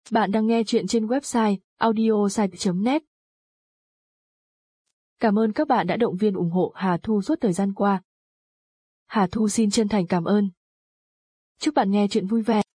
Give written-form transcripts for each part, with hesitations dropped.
Bạn đang nghe chuyện trên website audiosite.net. Cảm ơn các bạn đã động viên ủng hộ Hà Thu suốt thời gian qua. Hà Thu xin chân thành cảm ơn. Chúc bạn nghe chuyện vui vẻ.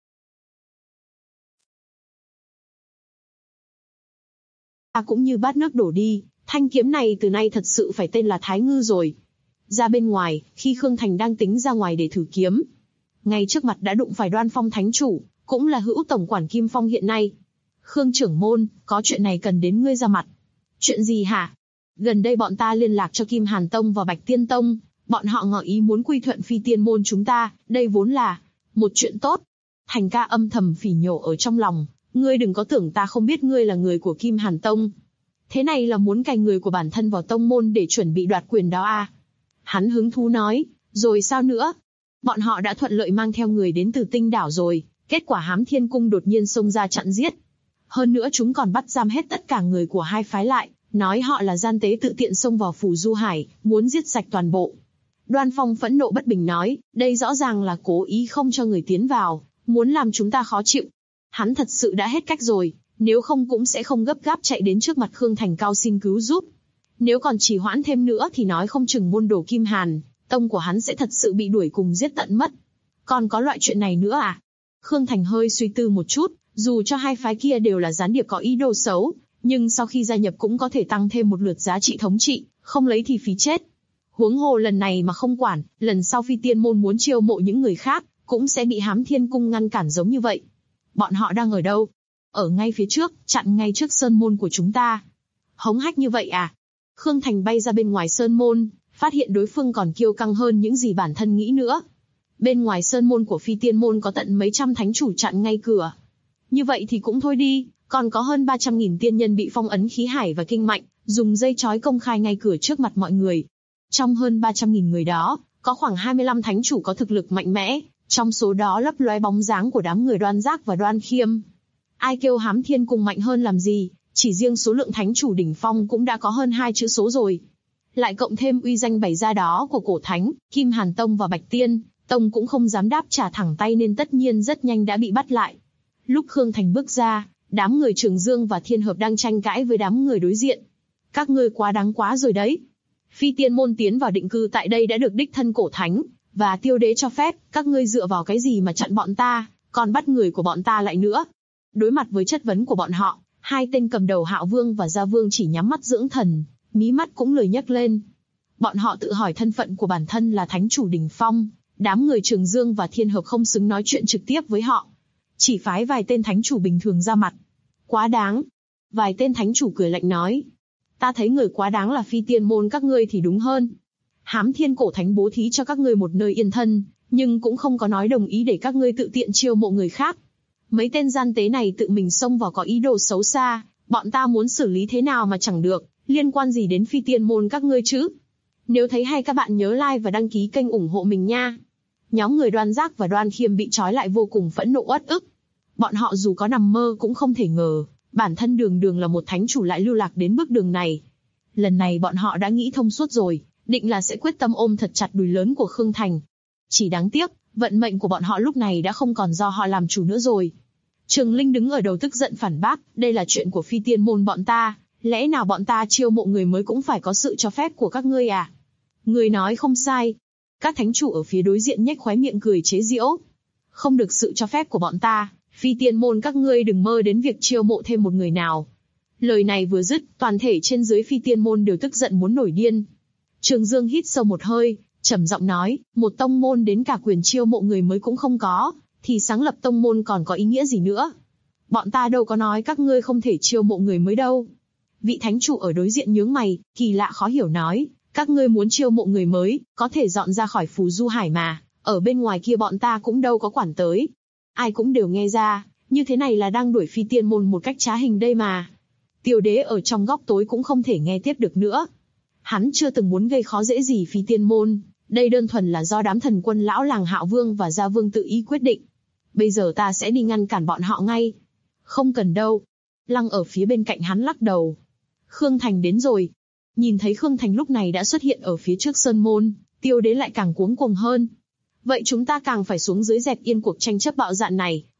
Cũng như bát nước đổ đi, thanh kiếm này từ nay thật sự phải tên là Thái Ngư rồi. Ra bên ngoài, khi Khương Thành đang tính ra ngoài để thử kiếm, ngay trước mặt đã đụng phải Đoan Phong Thánh Chủ, cũng là hữu tổng quản Kim Phong hiện nay. Khương trưởng môn, có chuyện này cần đến ngươi ra mặt. Chuyện gì hả? Gần đây bọn ta liên lạc cho Kim Hàn Tông và Bạch Tiên Tông, bọn họ ngỏ ý muốn quy thuận Phi Tiên môn chúng ta, đây vốn là một chuyện tốt. Thành ca âm thầm phỉ nhổ ở trong lòng, ngươi đừng có tưởng ta không biết ngươi là người của Kim Hàn Tông. Thế này là muốn cài người của bản thân vào tông môn để chuẩn bị đoạt quyền đó à? Hắn hứng thú nói, rồi sao nữa? Bọn họ đã thuận lợi mang theo người đến từ Tinh Đảo rồi, kết quả Hám Thiên Cung đột nhiên xông ra chặn giết. Hơn nữa chúng còn bắt giam hết tất cả người của hai phái lại, nói họ là gian tế tự tiện xông vào phủ Du Hải, muốn giết sạch toàn bộ. Đoan Phong phẫn nộ bất bình nói, đây rõ ràng là cố ý không cho người tiến vào, muốn làm chúng ta khó chịu. Hắn thật sự đã hết cách rồi, nếu không cũng sẽ không gấp gáp chạy đến trước mặt Khương Thành cao xin cứu giúp. Nếu còn trì hoãn thêm nữa thì nói không chừng môn đồ Kim Hàn Tông của hắn sẽ thật sự bị đuổi cùng giết tận mất. Còn có loại chuyện này nữa à? Khương Thành hơi suy tư một chút, dù cho hai phái kia đều là gián điệp có ý đồ xấu, nhưng sau khi gia nhập cũng có thể tăng thêm một lượt giá trị thống trị, không lấy thì phí chết. Huống hồ lần này mà không quản, lần sau Phi Tiên môn muốn chiêu mộ những người khác, cũng sẽ bị Hám Thiên Cung ngăn cản giống như vậy. Bọn họ đang ở đâu? Ở ngay phía trước, chặn ngay trước sơn môn của chúng ta. Hống hách như vậy à? Khương Thành bay ra bên ngoài sơn môn, phát hiện đối phương còn kiêu căng hơn những gì bản thân nghĩ nữa. Bên ngoài sơn môn của Phi Tiên môn có tận mấy trăm thánh chủ chặn ngay cửa. Như vậy thì cũng thôi đi, còn có hơn 300.000 tiên nhân bị phong ấn khí hải và kinh mạnh, dùng dây trói công khai ngay cửa trước mặt mọi người. Trong hơn 300.000 người đó, có khoảng 25 thánh chủ có thực lực mạnh mẽ, trong số đó lấp lóe bóng dáng của đám người Đoan Giác và Đoan Khiêm. Ai kêu Hám Thiên Cung mạnh hơn làm gì, chỉ riêng số lượng thánh chủ đỉnh phong cũng đã có hơn 2 chữ số rồi. Lại cộng thêm uy danh bày ra đó của cổ thánh, Kim Hàn Tông và Bạch Tiên Tông cũng không dám đáp trả thẳng tay nên tất nhiên rất nhanh đã bị bắt lại. Lúc Khương Thành bước ra, đám người Trường Dương và Thiên Hợp đang tranh cãi với đám người đối diện. Các ngươi quá đáng quá rồi đấy. Phi Tiên môn tiến vào định cư tại đây đã được đích thân cổ thánh và Tiêu Đế cho phép, các ngươi dựa vào cái gì mà chặn bọn ta, còn bắt người của bọn ta lại nữa. Đối mặt với chất vấn của bọn họ, hai tên cầm đầu Hạo Vương và Gia Vương chỉ nhắm mắt dưỡng thần, mí mắt cũng lười nhấc lên. Bọn họ tự hỏi thân phận của bản thân là thánh chủ đỉnh phong, đám người Trường Dương và Thiên Hợp không xứng nói chuyện trực tiếp với họ, chỉ phái vài tên thánh chủ bình thường ra mặt. Quá đáng. Vài tên thánh chủ cười lạnh nói, ta thấy người quá đáng là Phi Tiên môn các ngươi thì đúng hơn. Hám Thiên cổ thánh bố thí cho các ngươi một nơi yên thân, nhưng cũng không có nói đồng ý để các ngươi tự tiện chiêu mộ người khác. Mấy tên gian tế này tự mình xông vào có ý đồ xấu xa, bọn ta muốn xử lý thế nào mà chẳng được, liên quan gì đến Phi Tiên môn các ngươi chứ? Nếu thấy hay các bạn nhớ like và đăng ký kênh ủng hộ mình nha. Nhóm người Đoan Giác và Đoan Khiêm bị trói lại vô cùng phẫn nộ uất ức. Bọn họ dù có nằm mơ cũng không thể ngờ, bản thân đường đường là một thánh chủ lại lưu lạc đến bước đường này. Lần này bọn họ đã nghĩ thông suốt rồi, định là sẽ quyết tâm ôm thật chặt đùi lớn của Khương Thành. Chỉ đáng tiếc, vận mệnh của bọn họ lúc này đã không còn do họ làm chủ nữa rồi. Trường Linh đứng ở đầu tức giận phản bác, đây là chuyện của Phi Tiên môn bọn ta, lẽ nào bọn ta chiêu mộ người mới cũng phải có sự cho phép của các ngươi à? Người nói không sai. Các thánh chủ ở phía đối diện nhếch khóe miệng cười chế giễu. Không được sự cho phép của bọn ta, Phi Tiên môn các ngươi đừng mơ đến việc chiêu mộ thêm một người nào. Lời này vừa dứt, toàn thể trên dưới Phi Tiên môn đều tức giận muốn nổi điên. Trường Dương hít sâu một hơi, trầm giọng nói, một tông môn đến cả quyền chiêu mộ người mới cũng không có, thì sáng lập tông môn còn có ý nghĩa gì nữa? Bọn ta đâu có nói các ngươi không thể chiêu mộ người mới đâu. Vị thánh chủ ở đối diện nhướng mày, kỳ lạ khó hiểu nói, các ngươi muốn chiêu mộ người mới, có thể dọn ra khỏi phù Du Hải mà, ở bên ngoài kia bọn ta cũng đâu có quản tới. Ai cũng đều nghe ra, như thế này là đang đuổi Phi Tiên môn một cách trá hình đây mà. Tiêu Đế ở trong góc tối cũng không thể nghe tiếp được nữa. Hắn chưa từng muốn gây khó dễ gì Phi Tiên môn, đây đơn thuần là do đám thần quân lão làng Hạo Vương và Gia Vương tự ý quyết định. Bây giờ ta sẽ đi ngăn cản bọn họ ngay. Không cần đâu. Lăng ở phía bên cạnh hắn lắc đầu. Khương Thành đến rồi. Nhìn thấy Khương Thành lúc này đã xuất hiện ở phía trước sơn môn, Tiêu Đế lại càng cuống cuồng hơn. Vậy chúng ta càng phải xuống dưới dẹp yên cuộc tranh chấp bạo dạn này,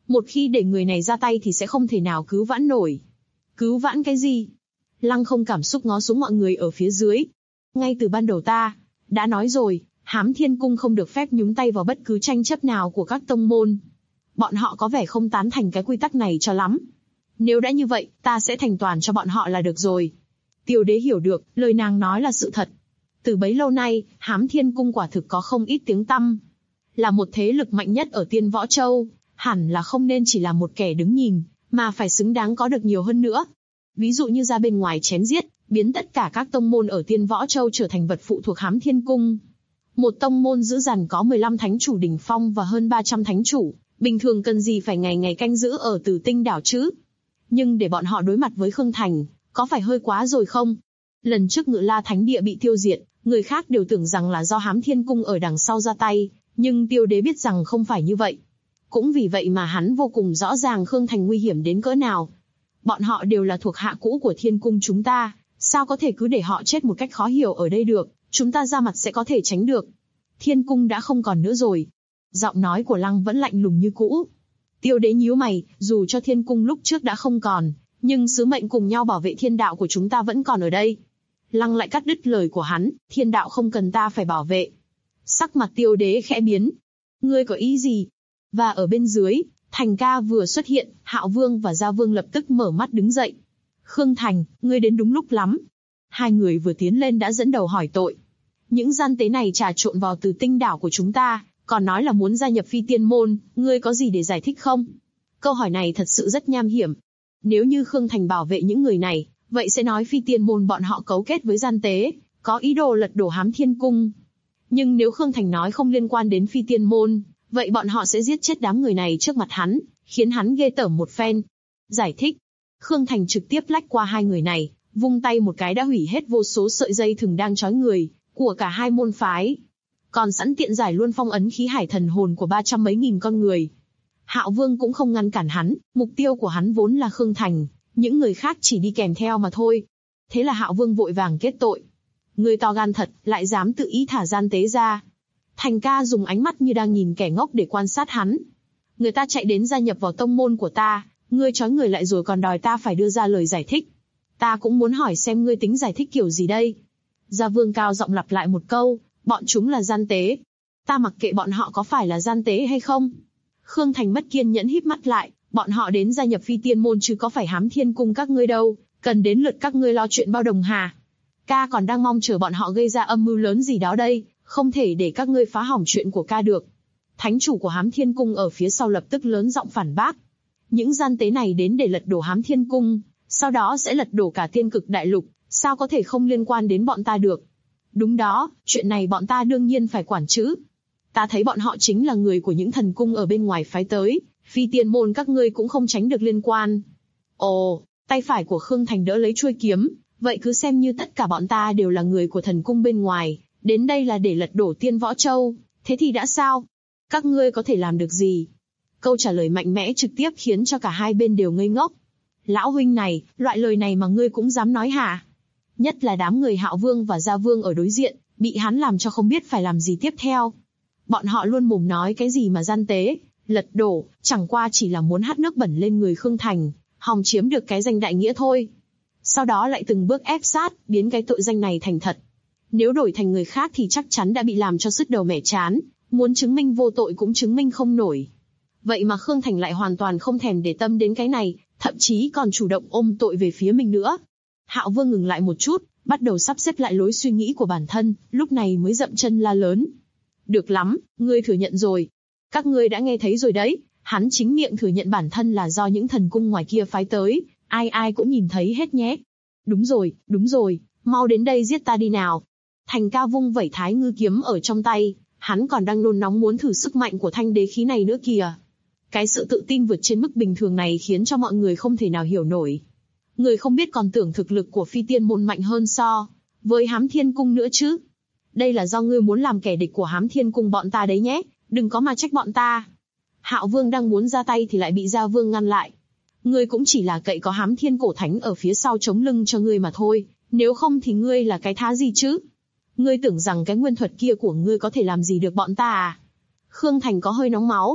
Một khi để người này ra tay thì sẽ không thể nào cứu vãn nổi. Cứu vãn cái gì? Lăng không cảm xúc ngó xuống mọi người ở phía dưới. Ngay từ ban đầu ta đã nói rồi, Hám Thiên Cung không được phép nhúng tay vào bất cứ tranh chấp nào của các tông môn. Bọn họ có vẻ không tán thành cái quy tắc này cho lắm. Nếu đã như vậy, ta sẽ thành toàn cho bọn họ là được rồi. Tiêu Đế hiểu được, lời nàng nói là sự thật. Từ bấy lâu nay, Hám Thiên Cung quả thực có không ít tiếng tăm. Là một thế lực mạnh nhất ở Tiên Võ Châu, hẳn là không nên chỉ là một kẻ đứng nhìn, mà phải xứng đáng có được nhiều hơn nữa. Ví dụ như ra bên ngoài chém giết, biến tất cả các tông môn ở Tiên Võ Châu trở thành vật phụ thuộc Hám Thiên Cung. Một tông môn dữ dằn có 15 thánh chủ đỉnh phong và hơn 300 thánh chủ, bình thường cần gì phải ngày ngày canh giữ ở Tử Tinh đảo chứ? Nhưng để bọn họ đối mặt với Khương Thành, có phải hơi quá rồi không? Lần trước Ngự La Thánh Địa bị tiêu diệt, người khác đều tưởng rằng là do Hám Thiên Cung ở đằng sau ra tay, nhưng Tiêu Đế biết rằng không phải như vậy. Cũng vì vậy mà hắn vô cùng rõ ràng Khương Thành nguy hiểm đến cỡ nào. Bọn họ đều là thuộc hạ cũ của Thiên Cung chúng ta, sao có thể cứ để họ chết một cách khó hiểu ở đây được, chúng ta ra mặt sẽ có thể tránh được. Thiên Cung đã không còn nữa rồi. Giọng nói của Lăng vẫn lạnh lùng như cũ. Tiêu Đế nhíu mày, dù cho Thiên Cung lúc trước đã không còn, nhưng sứ mệnh cùng nhau bảo vệ thiên đạo của chúng ta vẫn còn ở đây. Lăng lại cắt đứt lời của hắn, thiên đạo không cần ta phải bảo vệ. Sắc mặt Tiêu Đế khẽ biến. Ngươi có ý gì? Và ở bên dưới, Thành Ca vừa xuất hiện, Hạo Vương và Gia Vương lập tức mở mắt đứng dậy. Khương Thành, ngươi đến đúng lúc lắm. Hai người vừa tiến lên đã dẫn đầu hỏi tội. Những gian tế này trà trộn vào Tử Tinh đảo của chúng ta, còn nói là muốn gia nhập Phi Tiên môn, ngươi có gì để giải thích không? Câu hỏi này thật sự rất nham hiểm. Nếu như Khương Thành bảo vệ những người này, vậy sẽ nói Phi Tiên môn bọn họ cấu kết với gian tế, có ý đồ lật đổ Hám Thiên Cung. Nhưng nếu Khương Thành nói không liên quan đến Phi Tiên môn, vậy bọn họ sẽ giết chết đám người này trước mặt hắn, khiến hắn ghê tởm một phen. Giải thích. Khương Thành trực tiếp lách qua hai người này, vung tay một cái đã hủy hết vô số sợi dây thừng đang trói người của cả hai môn phái. Còn sẵn tiện giải luôn phong ấn khí hải thần hồn của 300 mấy nghìn con người. Hạo Vương cũng không ngăn cản hắn, mục tiêu của hắn vốn là Khương Thành, những người khác chỉ đi kèm theo mà thôi. Thế là Hạo Vương vội vàng kết tội. Người to gan thật, lại dám tự ý thả gian tế ra. Thành Ca dùng ánh mắt như đang nhìn kẻ ngốc để quan sát hắn. Người ta chạy đến gia nhập vào tông môn của ta, ngươi trói người lại rồi còn đòi ta phải đưa ra lời giải thích. Ta cũng muốn hỏi xem ngươi tính giải thích kiểu gì đây? Gia Vương cao giọng lặp lại một câu, bọn chúng là gian tế. Ta mặc kệ bọn họ có phải là gian tế hay không. Khương Thành mất kiên nhẫn híp mắt lại, bọn họ đến gia nhập Phi Tiên môn chứ có phải Hám Thiên Cung các ngươi đâu, cần đến lượt các ngươi lo chuyện bao đồng hà. Ca còn đang mong chờ bọn họ gây ra âm mưu lớn gì đó đây, không thể để các ngươi phá hỏng chuyện của ca được. Thánh chủ của Hám Thiên Cung ở phía sau lập tức lớn giọng phản bác. Những gian tế này đến để lật đổ Hám Thiên Cung, sau đó sẽ lật đổ cả Tiên Cực Đại Lục, sao có thể không liên quan đến bọn ta được? Đúng đó, chuyện này bọn ta đương nhiên phải quản chứ. Ta thấy bọn họ chính là người của những thần cung ở bên ngoài phái tới, Phi Tiên môn các ngươi cũng không tránh được liên quan. Ồ, tay phải của Khương Thành đỡ lấy chuôi kiếm, vậy cứ xem như tất cả bọn ta đều là người của thần cung bên ngoài, đến đây là để lật đổ Tiên Võ Châu, thế thì đã sao? Các ngươi có thể làm được gì? Câu trả lời mạnh mẽ trực tiếp khiến cho cả hai bên đều ngây ngốc. Lão huynh này, loại lời này mà ngươi cũng dám nói hả? Nhất là đám người Hạo Vương và Gia Vương ở đối diện, bị hắn làm cho không biết phải làm gì tiếp theo. Bọn họ luôn mồm nói cái gì mà gian tế, lật đổ, chẳng qua chỉ là muốn hắt nước bẩn lên người Khương Thành, hòng chiếm được cái danh đại nghĩa thôi. Sau đó lại từng bước ép sát, biến cái tội danh này thành thật. Nếu đổi thành người khác thì chắc chắn đã bị làm cho sứt đầu mẻ trán, muốn chứng minh vô tội cũng chứng minh không nổi. Vậy mà Khương Thành lại hoàn toàn không thèm để tâm đến cái này, thậm chí còn chủ động ôm tội về phía mình nữa. Hạo Vương ngừng lại một chút, bắt đầu sắp xếp lại lối suy nghĩ của bản thân, lúc này mới dậm chân la lớn. Được lắm, ngươi thừa nhận rồi. Các ngươi đã nghe thấy rồi đấy, hắn chính miệng thừa nhận bản thân là do những thần cung ngoài kia phái tới, ai ai cũng nhìn thấy hết nhé. Đúng rồi, mau đến đây giết ta đi nào. Thành Ca vung vẩy Thái Ngư kiếm ở trong tay, hắn còn đang nôn nóng muốn thử sức mạnh của thanh đế khí này nữa kìa. Cái sự tự tin vượt trên mức bình thường này khiến cho mọi người không thể nào hiểu nổi. Người không biết còn tưởng thực lực của Phi Tiên môn mạnh hơn so với Hám Thiên Cung nữa chứ. Đây là do ngươi muốn làm kẻ địch của Hám Thiên Cung bọn ta đấy nhé, đừng có mà trách bọn ta. Hạo Vương đang muốn ra tay thì lại bị Gia Vương ngăn lại. Ngươi cũng chỉ là cậy có Hám Thiên Cổ Thánh ở phía sau chống lưng cho ngươi mà thôi, nếu không thì ngươi là cái thá gì chứ? Ngươi tưởng rằng cái nguyên thuật kia của ngươi có thể làm gì được bọn ta à? Khương Thành có hơi nóng máu.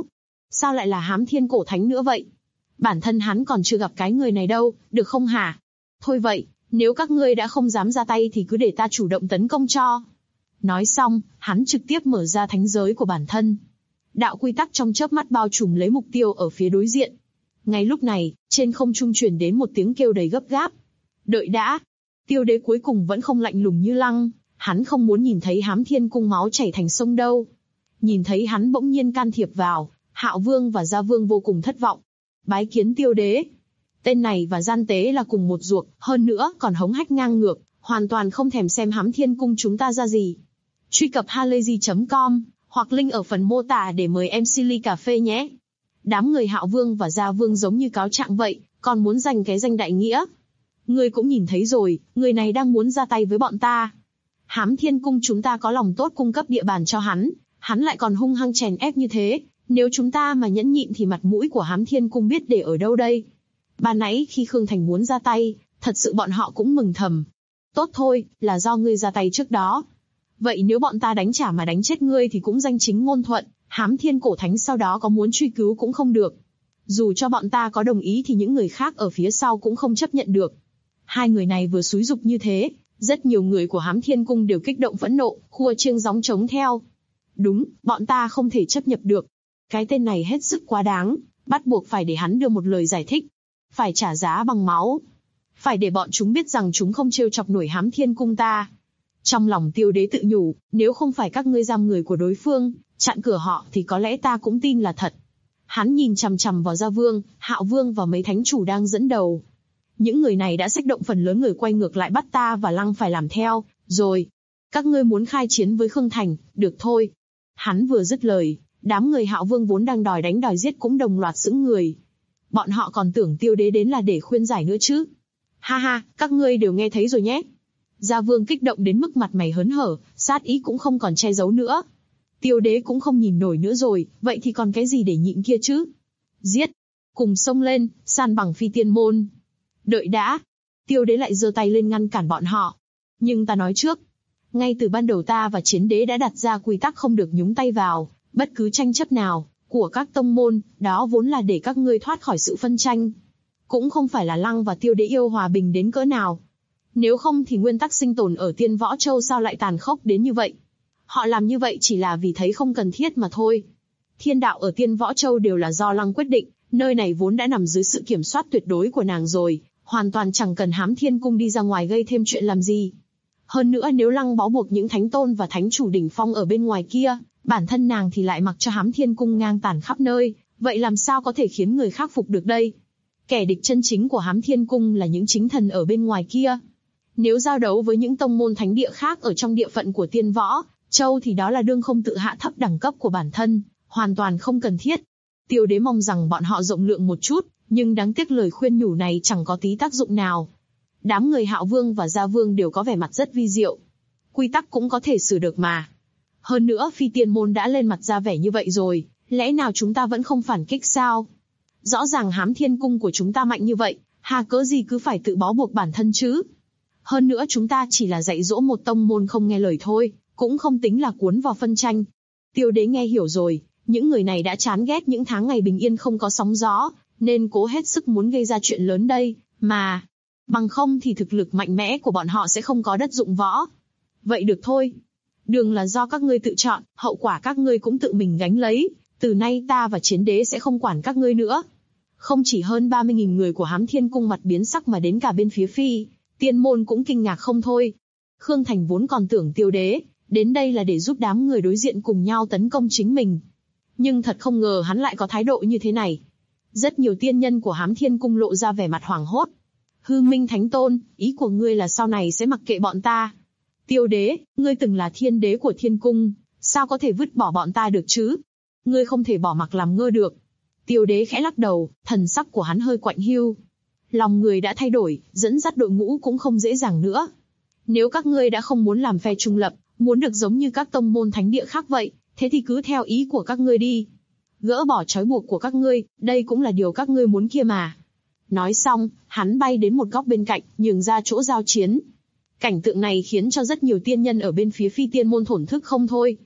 Sao lại là Hám Thiên Cổ Thánh nữa vậy? Bản thân hắn còn chưa gặp cái người này đâu, được không hả? Thôi vậy, nếu các ngươi đã không dám ra tay thì cứ để ta chủ động tấn công cho. Nói xong, hắn trực tiếp mở ra thánh giới của bản thân. Đạo quy tắc trong chớp mắt bao trùm lấy mục tiêu ở phía đối diện. Ngay lúc này, trên không trung truyền đến một tiếng kêu đầy gấp gáp. Đợi đã! Tiêu đế cuối cùng vẫn không lạnh lùng như Lăng, hắn không muốn nhìn thấy Hám Thiên Cung máu chảy thành sông đâu. Nhìn thấy hắn bỗng nhiên can thiệp vào, Hạo Vương và Gia Vương vô cùng thất vọng. Bái kiến Tiêu đế. Tên này và gian tế là cùng một ruột, hơn nữa còn hống hách ngang ngược, hoàn toàn không thèm xem Hám Thiên Cung chúng ta ra gì. Truy cập halayzi.com, hoặc link ở phần mô tả để mời MC ly cà phê nhé. Đám người Hạo Vương và Gia Vương giống như cáo trạng vậy, còn muốn giành cái danh đại nghĩa. Ngươi cũng nhìn thấy rồi, người này đang muốn ra tay với bọn ta. Hám Thiên Cung chúng ta có lòng tốt cung cấp địa bàn cho hắn lại còn hung hăng chèn ép như thế. Nếu chúng ta mà nhẫn nhịn thì mặt mũi của Hám Thiên Cung biết để ở đâu đây? Ban nãy khi Khương Thành muốn ra tay, thật sự bọn họ cũng mừng thầm. Tốt thôi, là do ngươi ra tay trước đó. Vậy nếu bọn ta đánh trả mà đánh chết ngươi thì cũng danh chính ngôn thuận, Hám Thiên Cổ Thánh sau đó có muốn truy cứu cũng không được. Dù cho bọn ta có đồng ý thì những người khác ở phía sau cũng không chấp nhận được. Hai người này vừa xúi giục như thế, rất nhiều người của Hám Thiên Cung đều kích động phẫn nộ, khua chiêng gióng trống theo. Đúng, bọn ta không thể chấp nhận được. Cái tên này hết sức quá đáng, bắt buộc phải để hắn đưa một lời giải thích. Phải trả giá bằng máu. Phải để bọn chúng biết rằng chúng không trêu chọc nổi Hám Thiên Cung ta. Trong lòng Tiêu đế tự nhủ, nếu không phải các ngươi giam người của đối phương, chặn cửa họ thì có lẽ ta cũng tin là thật. Hắn nhìn chằm chằm vào Gia Vương, Hạo Vương và mấy thánh chủ đang dẫn đầu. Những người này đã xích động phần lớn người quay ngược lại bắt ta và Lăng phải làm theo, rồi. Các ngươi muốn khai chiến với Khương Thành, được thôi. Hắn vừa dứt lời, đám người Hạo Vương vốn đang đòi đánh đòi giết cũng đồng loạt sững người. Bọn họ còn tưởng Tiêu đế đến là để khuyên giải nữa chứ. Ha ha, các ngươi đều nghe thấy rồi nhé. Gia Vương kích động đến mức mặt mày hớn hở, sát ý cũng không còn che giấu nữa. Tiêu đế cũng không nhìn nổi nữa rồi, vậy thì còn cái gì để nhịn kia chứ? Giết! Cùng xông lên, san bằng Phi Tiên Môn. Đợi đã! Tiêu đế lại giơ tay lên ngăn cản bọn họ. Nhưng ta nói trước, ngay từ ban đầu ta và Chiến đế đã đặt ra quy tắc không được nhúng tay vào bất cứ tranh chấp nào của các tông môn, đó vốn là để các ngươi thoát khỏi sự phân tranh. Cũng không phải là Lăng và Tiêu đế yêu hòa bình đến cỡ nào. Nếu không thì nguyên tắc sinh tồn ở Tiên Võ Châu sao lại tàn khốc đến như vậy? Họ làm như vậy chỉ là vì thấy không cần thiết mà thôi. Thiên đạo ở Tiên Võ Châu đều là do Lăng quyết định, nơi này vốn đã nằm dưới sự kiểm soát tuyệt đối của nàng rồi, hoàn toàn chẳng cần Hám Thiên Cung đi ra ngoài gây thêm chuyện làm gì. Hơn nữa nếu Lăng bó buộc những thánh tôn và thánh chủ đỉnh phong ở bên ngoài kia, bản thân nàng thì lại mặc cho Hám Thiên Cung ngang tàn khắp nơi, vậy làm sao có thể khiến người khác phục được đây? Kẻ địch chân chính của Hám Thiên Cung là những chính thần ở bên ngoài kia. Nếu giao đấu với những tông môn thánh địa khác ở trong địa phận của Tiên Võ Châu thì đó là đương không tự hạ thấp đẳng cấp của bản thân, hoàn toàn không cần thiết. Tiêu đế mong rằng bọn họ rộng lượng một chút, nhưng đáng tiếc lời khuyên nhủ này chẳng có tí tác dụng nào. Đám người Hạo Vương và Gia Vương đều có vẻ mặt rất vi diệu. Quy tắc cũng có thể sửa được mà. Hơn nữa Phi Tiên Môn đã lên mặt ra vẻ như vậy rồi, lẽ nào chúng ta vẫn không phản kích sao? Rõ ràng Hám Thiên Cung của chúng ta mạnh như vậy, hà cớ gì cứ phải tự bó buộc bản thân chứ? Hơn nữa chúng ta chỉ là dạy dỗ một tông môn không nghe lời thôi, cũng không tính là cuốn vào phân tranh. Tiêu đế nghe hiểu rồi, những người này đã chán ghét những tháng ngày bình yên không có sóng gió, nên cố hết sức muốn gây ra chuyện lớn đây, mà. Bằng không thì thực lực mạnh mẽ của bọn họ sẽ không có đất dụng võ. Vậy được thôi. Đường là do các ngươi tự chọn, hậu quả các ngươi cũng tự mình gánh lấy, từ nay ta và Chiến đế sẽ không quản các ngươi nữa. Không chỉ hơn 30.000 người của Hám Thiên Cung mặt biến sắc mà đến cả bên phía Phi Tiên Môn cũng kinh ngạc không thôi. Khương Thành vốn còn tưởng Tiêu đế đến đây là để giúp đám người đối diện cùng nhau tấn công chính mình. Nhưng thật không ngờ hắn lại có thái độ như thế này. Rất nhiều tiên nhân của Hám Thiên Cung lộ ra vẻ mặt hoảng hốt. Hư Minh Thánh Tôn, ý của ngươi là sau này sẽ mặc kệ bọn ta? Tiêu đế, ngươi từng là thiên đế của Thiên Cung, sao có thể vứt bỏ bọn ta được chứ? Ngươi không thể bỏ mặc làm ngơ được. Tiêu đế khẽ lắc đầu, thần sắc của hắn hơi quạnh hiu. Lòng người đã thay đổi, dẫn dắt đội ngũ cũng không dễ dàng nữa. Nếu các ngươi đã không muốn làm phe trung lập, muốn được giống như các tông môn thánh địa khác vậy, thế thì cứ theo ý của các ngươi đi. Gỡ bỏ trói buộc của các ngươi, đây cũng là điều các ngươi muốn kia mà. Nói xong, hắn bay đến một góc bên cạnh, nhường ra chỗ giao chiến. Cảnh tượng này khiến cho rất nhiều tiên nhân ở bên phía Phi Tiên Môn thổn thức không thôi.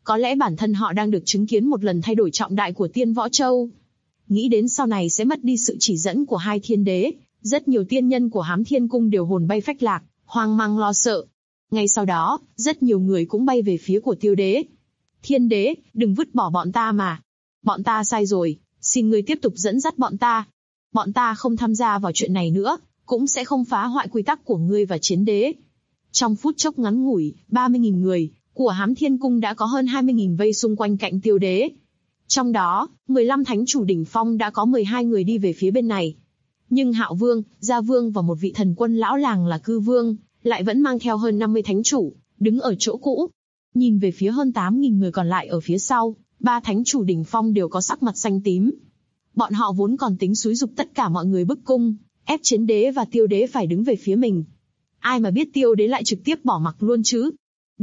Có lẽ bản thân họ đang được chứng kiến một lần thay đổi trọng đại của Tiên Võ Châu. Nghĩ đến sau này sẽ mất đi sự chỉ dẫn của hai thiên đế, rất nhiều tiên nhân của Hám Thiên Cung đều hồn bay phách lạc, hoang mang lo sợ. Ngay sau đó, rất nhiều người cũng bay về phía của Tiêu Đế. Thiên đế, đừng vứt bỏ bọn ta mà. Bọn ta sai rồi, xin ngươi tiếp tục dẫn dắt bọn ta. Bọn ta không tham gia vào chuyện này nữa, cũng sẽ không phá hoại quy tắc của ngươi và chiến đế. Trong phút chốc ngắn ngủi, 30.000 người của Hám Thiên Cung đã có hơn 20.000 vây xung quanh cạnh Tiêu Đế. Trong đó, 15 thánh chủ đỉnh phong đã có 12 người đi về phía bên này. Nhưng Hạo Vương, Gia Vương và một vị thần quân lão làng là Cư Vương, lại vẫn mang theo hơn 50 thánh chủ, đứng ở chỗ cũ. Nhìn về phía hơn 8.000 người còn lại ở phía sau, 3 thánh chủ đỉnh phong đều có sắc mặt xanh tím. Bọn họ vốn còn tính xúi giục tất cả mọi người bức cung, ép chiến đế và Tiêu Đế phải đứng về phía mình. Ai mà biết Tiêu Đế lại trực tiếp bỏ mặc luôn chứ.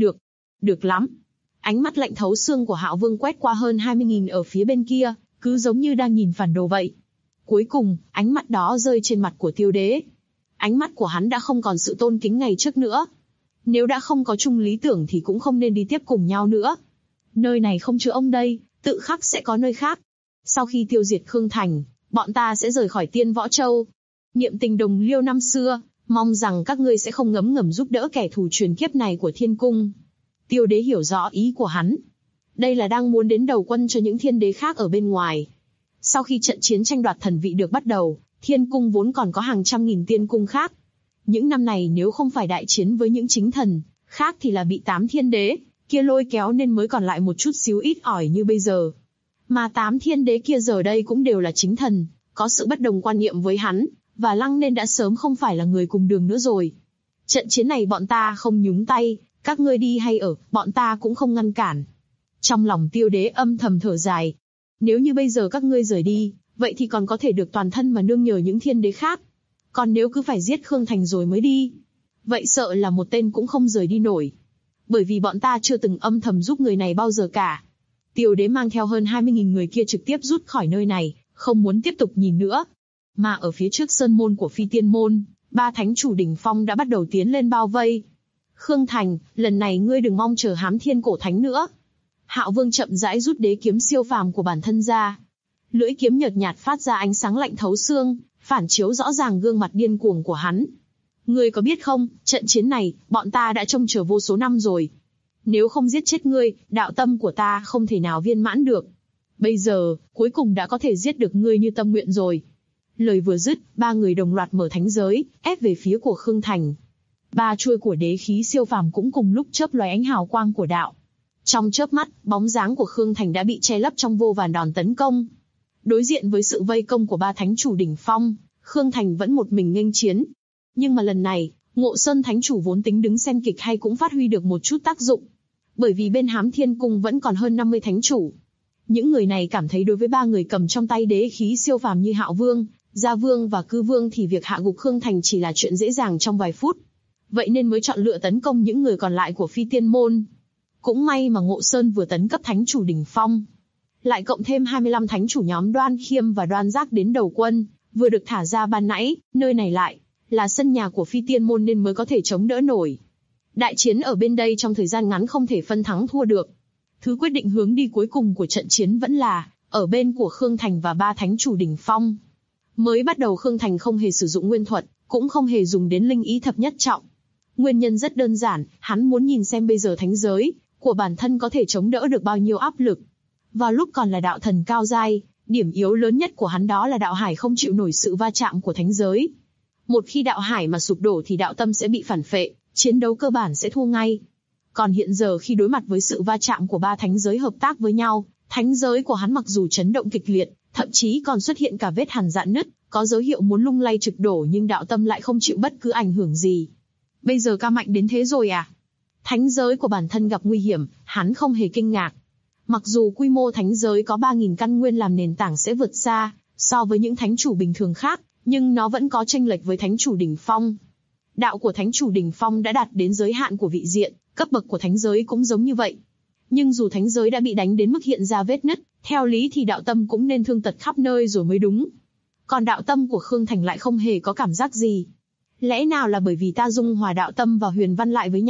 Được lắm. Ánh mắt lạnh thấu xương của Hạo Vương quét qua hơn 20.000 ở phía bên kia, cứ giống như đang nhìn phản đồ vậy. Cuối cùng, ánh mắt đó rơi trên mặt của Tiêu Đế. Ánh mắt của hắn đã không còn sự tôn kính ngày trước nữa. Nếu đã không có chung lý tưởng thì cũng không nên đi tiếp cùng nhau nữa. Nơi này không chứa ông đây, tự khắc sẽ có nơi khác. Sau khi tiêu diệt Khương Thành, bọn ta sẽ rời khỏi Tiên Võ Châu. Niệm tình đồng liêu năm xưa, mong rằng các ngươi sẽ không ngấm ngầm giúp đỡ kẻ thù truyền kiếp này của Thiên Cung. Tiêu Đế hiểu rõ ý của hắn. Đây là đang muốn đến đầu quân cho những thiên đế khác ở bên ngoài. Sau khi trận chiến tranh đoạt thần vị được bắt đầu, Thiên Cung vốn còn có hàng trăm nghìn tiên cung khác. Những năm này nếu không phải đại chiến với những chính thần khác thì là bị 8 thiên đế kia lôi kéo nên mới còn lại một chút xíu ít ỏi như bây giờ. Mà 8 thiên đế kia giờ đây cũng đều là chính thần, có sự bất đồng quan niệm với hắn, và Lăng nên đã sớm không phải là người cùng đường nữa rồi. Trận chiến này bọn ta không nhúng tay, các ngươi đi hay ở, bọn ta cũng không ngăn cản. Trong lòng Tiêu Đế âm thầm thở dài. Nếu như bây giờ các ngươi rời đi, vậy thì còn có thể được toàn thân mà nương nhờ những thiên đế khác. Còn nếu cứ phải giết Khương Thành rồi mới đi, vậy sợ là một tên cũng không rời đi nổi. Bởi vì bọn ta chưa từng âm thầm giúp người này bao giờ cả. Tiêu Đế mang theo hơn 20.000 người kia trực tiếp rút khỏi nơi này, không muốn tiếp tục nhìn nữa. Mà ở phía trước sơn môn của Phi Tiên Môn, 3 thánh chủ đỉnh phong đã bắt đầu tiến lên bao vây. Khương Thành, lần này ngươi đừng mong chờ Hám Thiên Cổ Thánh nữa. Hạo Vương chậm rãi rút đế kiếm siêu phàm của bản thân ra. Lưỡi kiếm nhợt nhạt phát ra ánh sáng lạnh thấu xương, phản chiếu rõ ràng gương mặt điên cuồng của hắn. Ngươi có biết không, trận chiến này, bọn ta đã trông chờ vô số năm rồi. Nếu không giết chết ngươi, đạo tâm của ta không thể nào viên mãn được. Bây giờ, cuối cùng đã có thể giết được ngươi như tâm nguyện rồi. Lời vừa dứt, 3 người đồng loạt mở thánh giới, ép về phía của Khương Thành. 3 chuôi của đế khí siêu phàm cũng cùng lúc chớp lóe ánh hào quang của đạo. Trong chớp mắt, bóng dáng của Khương Thành đã bị che lấp trong vô vàn đòn tấn công. Đối diện với sự vây công của 3 thánh chủ đỉnh phong, Khương Thành vẫn một mình nghênh chiến. Nhưng mà lần này, Ngộ Sơn thánh chủ vốn tính đứng xem kịch hay cũng phát huy được một chút tác dụng. Bởi vì bên Hám Thiên Cung vẫn còn hơn 50 thánh chủ. Những người này cảm thấy đối với 3 người cầm trong tay đế khí siêu phàm như Hạo Vương, Gia Vương và Cư Vương thì việc hạ gục Khương Thành chỉ là chuyện dễ dàng trong vài phút. Vậy nên mới chọn lựa tấn công những người còn lại của Phi Tiên Môn. Cũng may mà Ngộ Sơn vừa tấn cấp thánh chủ đỉnh phong, lại cộng thêm 25 thánh chủ nhóm Đoan Khiêm và Đoan Giác đến đầu quân, vừa được thả ra ban nãy, nơi này lại là sân nhà của Phi Tiên Môn nên mới có thể chống đỡ nổi. Đại chiến ở bên đây trong thời gian ngắn không thể phân thắng thua được. Thứ quyết định hướng đi cuối cùng của trận chiến vẫn là ở bên của Khương Thành và 3 thánh chủ đỉnh phong. Mới bắt đầu Khương Thành không hề sử dụng nguyên thuật, cũng không hề dùng đến linh ý thập nhất trọng. Nguyên nhân rất đơn giản, hắn muốn nhìn xem bây giờ thánh giới của bản thân có thể chống đỡ được bao nhiêu áp lực. Vào lúc còn là đạo thần cao giai, điểm yếu lớn nhất của hắn đó là đạo hải không chịu nổi sự va chạm của thánh giới. Một khi đạo hải mà sụp đổ thì đạo tâm sẽ bị phản phệ, chiến đấu cơ bản sẽ thua ngay. Còn hiện giờ khi đối mặt với sự va chạm của 3 thánh giới hợp tác với nhau, thánh giới của hắn mặc dù chấn động kịch liệt, thậm chí còn xuất hiện cả vết hằn rạn nứt, có dấu hiệu muốn lung lay trực đổ nhưng đạo tâm lại không chịu bất cứ ảnh hưởng gì. Bây giờ ca mạnh đến thế rồi à? Thánh giới của bản thân gặp nguy hiểm, hắn không hề kinh ngạc. Mặc dù quy mô thánh giới có 3.000 căn nguyên làm nền tảng sẽ vượt xa so với những thánh chủ bình thường khác, nhưng nó vẫn có chênh lệch với thánh chủ đỉnh phong. Đạo của thánh chủ đỉnh phong đã đạt đến giới hạn của vị diện, cấp bậc của thánh giới cũng giống như vậy. Nhưng dù thánh giới đã bị đánh đến mức hiện ra vết nứt, theo lý thì đạo tâm cũng nên thương tật khắp nơi rồi mới đúng. Còn đạo tâm của Khương Thành lại không hề có cảm giác gì. Lẽ nào là bởi vì ta dung hòa đạo tâm và huyền văn lại với nhau,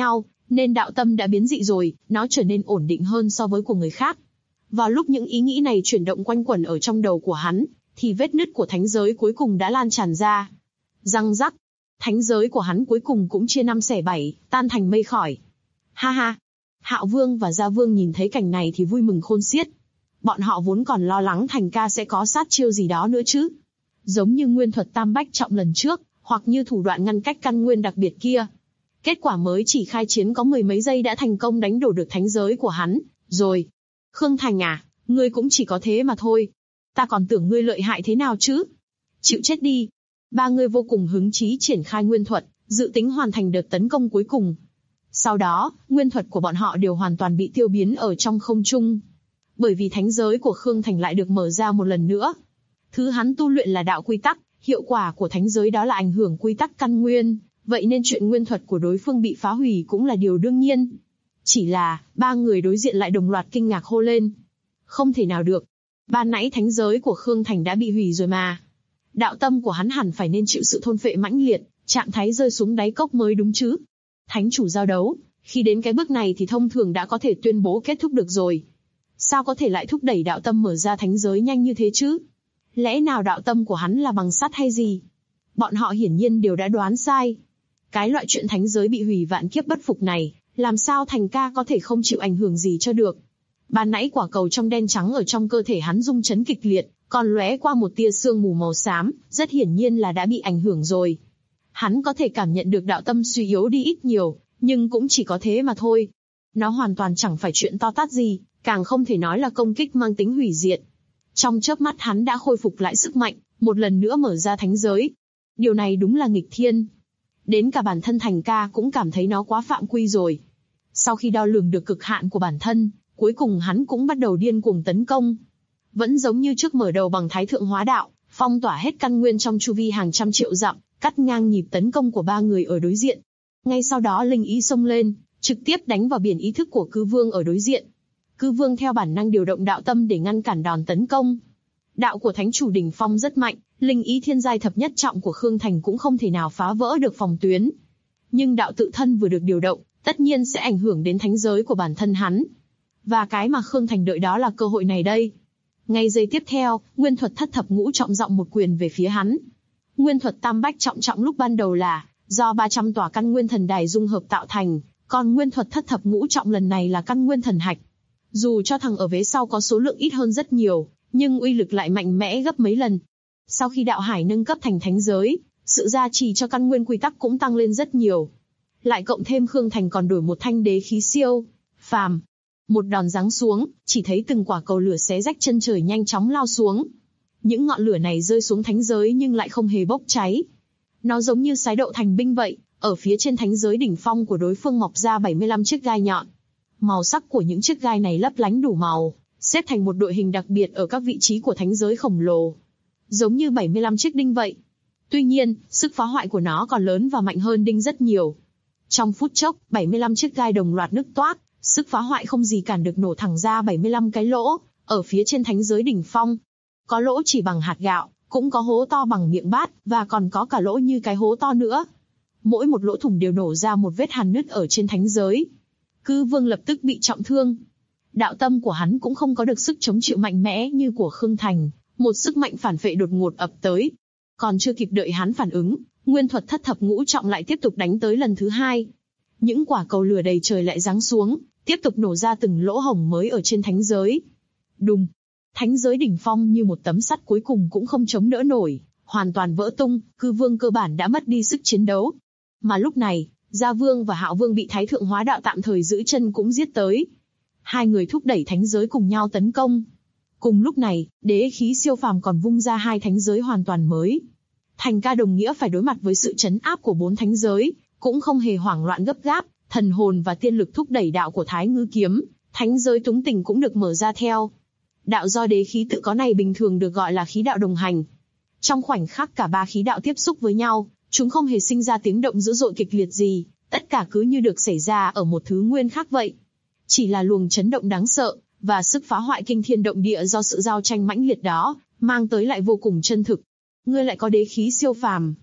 nên đạo tâm đã biến dị rồi, nó trở nên ổn định hơn so với của người khác. Vào lúc những ý nghĩ này chuyển động quanh quẩn ở trong đầu của hắn, thì vết nứt của thánh giới cuối cùng đã lan tràn ra. Răng rắc, thánh giới của hắn cuối cùng cũng chia năm xẻ bảy, tan thành mây khói. Ha ha! Hạo Vương và Gia Vương nhìn thấy cảnh này thì vui mừng khôn xiết. Bọn họ vốn còn lo lắng Thành ca sẽ có sát chiêu gì đó nữa chứ. Giống như nguyên thuật tam bách trọng lần trước, hoặc như thủ đoạn ngăn cách căn nguyên đặc biệt kia. Kết quả mới chỉ khai chiến có mười mấy giây đã thành công đánh đổ được thánh giới của hắn, rồi. Khương Thành à, ngươi cũng chỉ có thế mà thôi. Ta còn tưởng ngươi lợi hại thế nào chứ. Chịu chết đi. Ba người vô cùng hứng chí triển khai nguyên thuật, dự tính hoàn thành đợt tấn công cuối cùng. Sau đó, nguyên thuật của bọn họ đều hoàn toàn bị tiêu biến ở trong không trung. Bởi vì thánh giới của Khương Thành lại được mở ra một lần nữa. Thứ hắn tu luyện là đạo quy tắc, hiệu quả của thánh giới đó là ảnh hưởng quy tắc căn nguyên, vậy nên chuyện nguyên thuật của đối phương bị phá hủy cũng là điều đương nhiên. Chỉ là, ba người đối diện lại đồng loạt kinh ngạc hô lên. Không thể nào được. Ban nãy thánh giới của Khương Thành đã bị hủy rồi mà. Đạo tâm của hắn hẳn phải nên chịu sự thôn phệ mãnh liệt, trạng thái rơi xuống đáy cốc mới đúng chứ. Thánh chủ giao đấu, khi đến cái bước này thì thông thường đã có thể tuyên bố kết thúc được rồi. Sao có thể lại thúc đẩy đạo tâm mở ra thánh giới nhanh như thế chứ? Lẽ nào đạo tâm của hắn là bằng sắt hay gì? Bọn họ hiển nhiên đều đã đoán sai. Cái loại chuyện thánh giới bị hủy vạn kiếp bất phục này, làm sao Thành ca có thể không chịu ảnh hưởng gì cho được? Ban nãy quả cầu trong đen trắng ở trong cơ thể hắn rung chấn kịch liệt, còn lóe qua một tia sương mù màu xám, rất hiển nhiên là đã bị ảnh hưởng rồi. Hắn có thể cảm nhận được đạo tâm suy yếu đi ít nhiều, nhưng cũng chỉ có thế mà thôi. Nó hoàn toàn chẳng phải chuyện to tát gì, càng không thể nói là công kích mang tính hủy diệt. Trong chớp mắt hắn đã khôi phục lại sức mạnh, một lần nữa mở ra thánh giới. Điều này đúng là nghịch thiên. Đến cả bản thân Thành ca cũng cảm thấy nó quá phạm quy rồi. Sau khi đo lường được cực hạn của bản thân, cuối cùng hắn cũng bắt đầu điên cuồng tấn công. Vẫn giống như trước mở đầu bằng Thái Thượng Hóa Đạo, phong tỏa hết căn nguyên trong chu vi hàng trăm triệu dặm, cắt ngang nhịp tấn công của ba người ở đối diện. Ngay sau đó linh ý xông lên, trực tiếp đánh vào biển ý thức của Cư Vương ở đối diện. Cư Vương theo bản năng điều động đạo tâm để ngăn cản đòn tấn công. Đạo của Thánh chủ đỉnh phong rất mạnh, linh ý thiên giai thập nhất trọng của Khương Thành cũng không thể nào phá vỡ được phòng tuyến. Nhưng đạo tự thân vừa được điều động, tất nhiên sẽ ảnh hưởng đến thánh giới của bản thân hắn. Và cái mà Khương Thành đợi đó là cơ hội này đây. Ngay giây tiếp theo, nguyên thuật thất thập ngũ trọng giọng một quyền về phía hắn. Nguyên thuật tam bách trọng trọng lúc ban đầu là do 300 tòa căn nguyên thần đài dung hợp tạo thành, còn nguyên thuật thất thập ngũ trọng lần này là căn nguyên thần hạch. Dù cho thằng ở vế sau có số lượng ít hơn rất nhiều, nhưng uy lực lại mạnh mẽ gấp mấy lần. Sau khi đạo hải nâng cấp thành thánh giới, sự gia trì cho căn nguyên quy tắc cũng tăng lên rất nhiều. Lại cộng thêm Khương Thành còn đổi một thanh đế khí siêu phàm. Một đòn giáng xuống, chỉ thấy từng quả cầu lửa xé rách chân trời nhanh chóng lao xuống. Những ngọn lửa này rơi xuống thánh giới nhưng lại không hề bốc cháy. Nó giống như sái đậu thành binh vậy, ở phía trên thánh giới đỉnh phong của đối phương mọc ra 75 chiếc gai nhọn. Màu sắc của những chiếc gai này lấp lánh đủ màu, xếp thành một đội hình đặc biệt ở các vị trí của thánh giới khổng lồ. Giống như 75 chiếc đinh vậy. Tuy nhiên, sức phá hoại của nó còn lớn và mạnh hơn đinh rất nhiều. Trong phút chốc, 75 chiếc gai đồng loạt nứt toác, sức phá hoại không gì cản được nổ thẳng ra 75 cái lỗ, ở phía trên thánh giới đỉnh phong. Có lỗ chỉ bằng hạt gạo, cũng có hố to bằng miệng bát, và còn có cả lỗ như cái hố to nữa. Mỗi một lỗ thủng đều nổ ra một vết hàn nứt ở trên thánh giới. Cư Vương lập tức bị trọng thương. Đạo tâm của hắn cũng không có được sức chống chịu mạnh mẽ như của Khương Thành, một sức mạnh phản phệ đột ngột ập tới. Còn chưa kịp đợi hắn phản ứng, nguyên thuật thất thập ngũ trọng lại tiếp tục đánh tới lần thứ hai. Những quả cầu lửa đầy trời lại giáng xuống, tiếp tục nổ ra từng lỗ hổng mới ở trên thánh giới. Đùng! Thánh giới đỉnh phong như một tấm sắt cuối cùng cũng không chống đỡ nổi, hoàn toàn vỡ tung, Cư Vương cơ bản đã mất đi sức chiến đấu. Mà lúc này, Gia Vương và Hạo Vương bị Thái Thượng Hóa Đạo tạm thời giữ chân cũng giết tới. Hai người thúc đẩy thánh giới cùng nhau tấn công. Cùng lúc này, đế khí siêu phàm còn vung ra hai thánh giới hoàn toàn mới. Thành ca đồng nghĩa phải đối mặt với sự trấn áp của 4 thánh giới, cũng không hề hoảng loạn gấp gáp, thần hồn và tiên lực thúc đẩy đạo của Thái Ngư Kiếm, thánh giới túng tình cũng được mở ra theo. Đạo do đế khí tự có này bình thường được gọi là khí đạo đồng hành. Trong khoảnh khắc cả ba khí đạo tiếp xúc với nhau, chúng không hề sinh ra tiếng động dữ dội kịch liệt gì, tất cả cứ như được xảy ra ở một thứ nguyên khác vậy. Chỉ là luồng chấn động đáng sợ, và sức phá hoại kinh thiên động địa do sự giao tranh mãnh liệt đó, mang tới lại vô cùng chân thực. Ngươi lại có đế khí siêu phàm.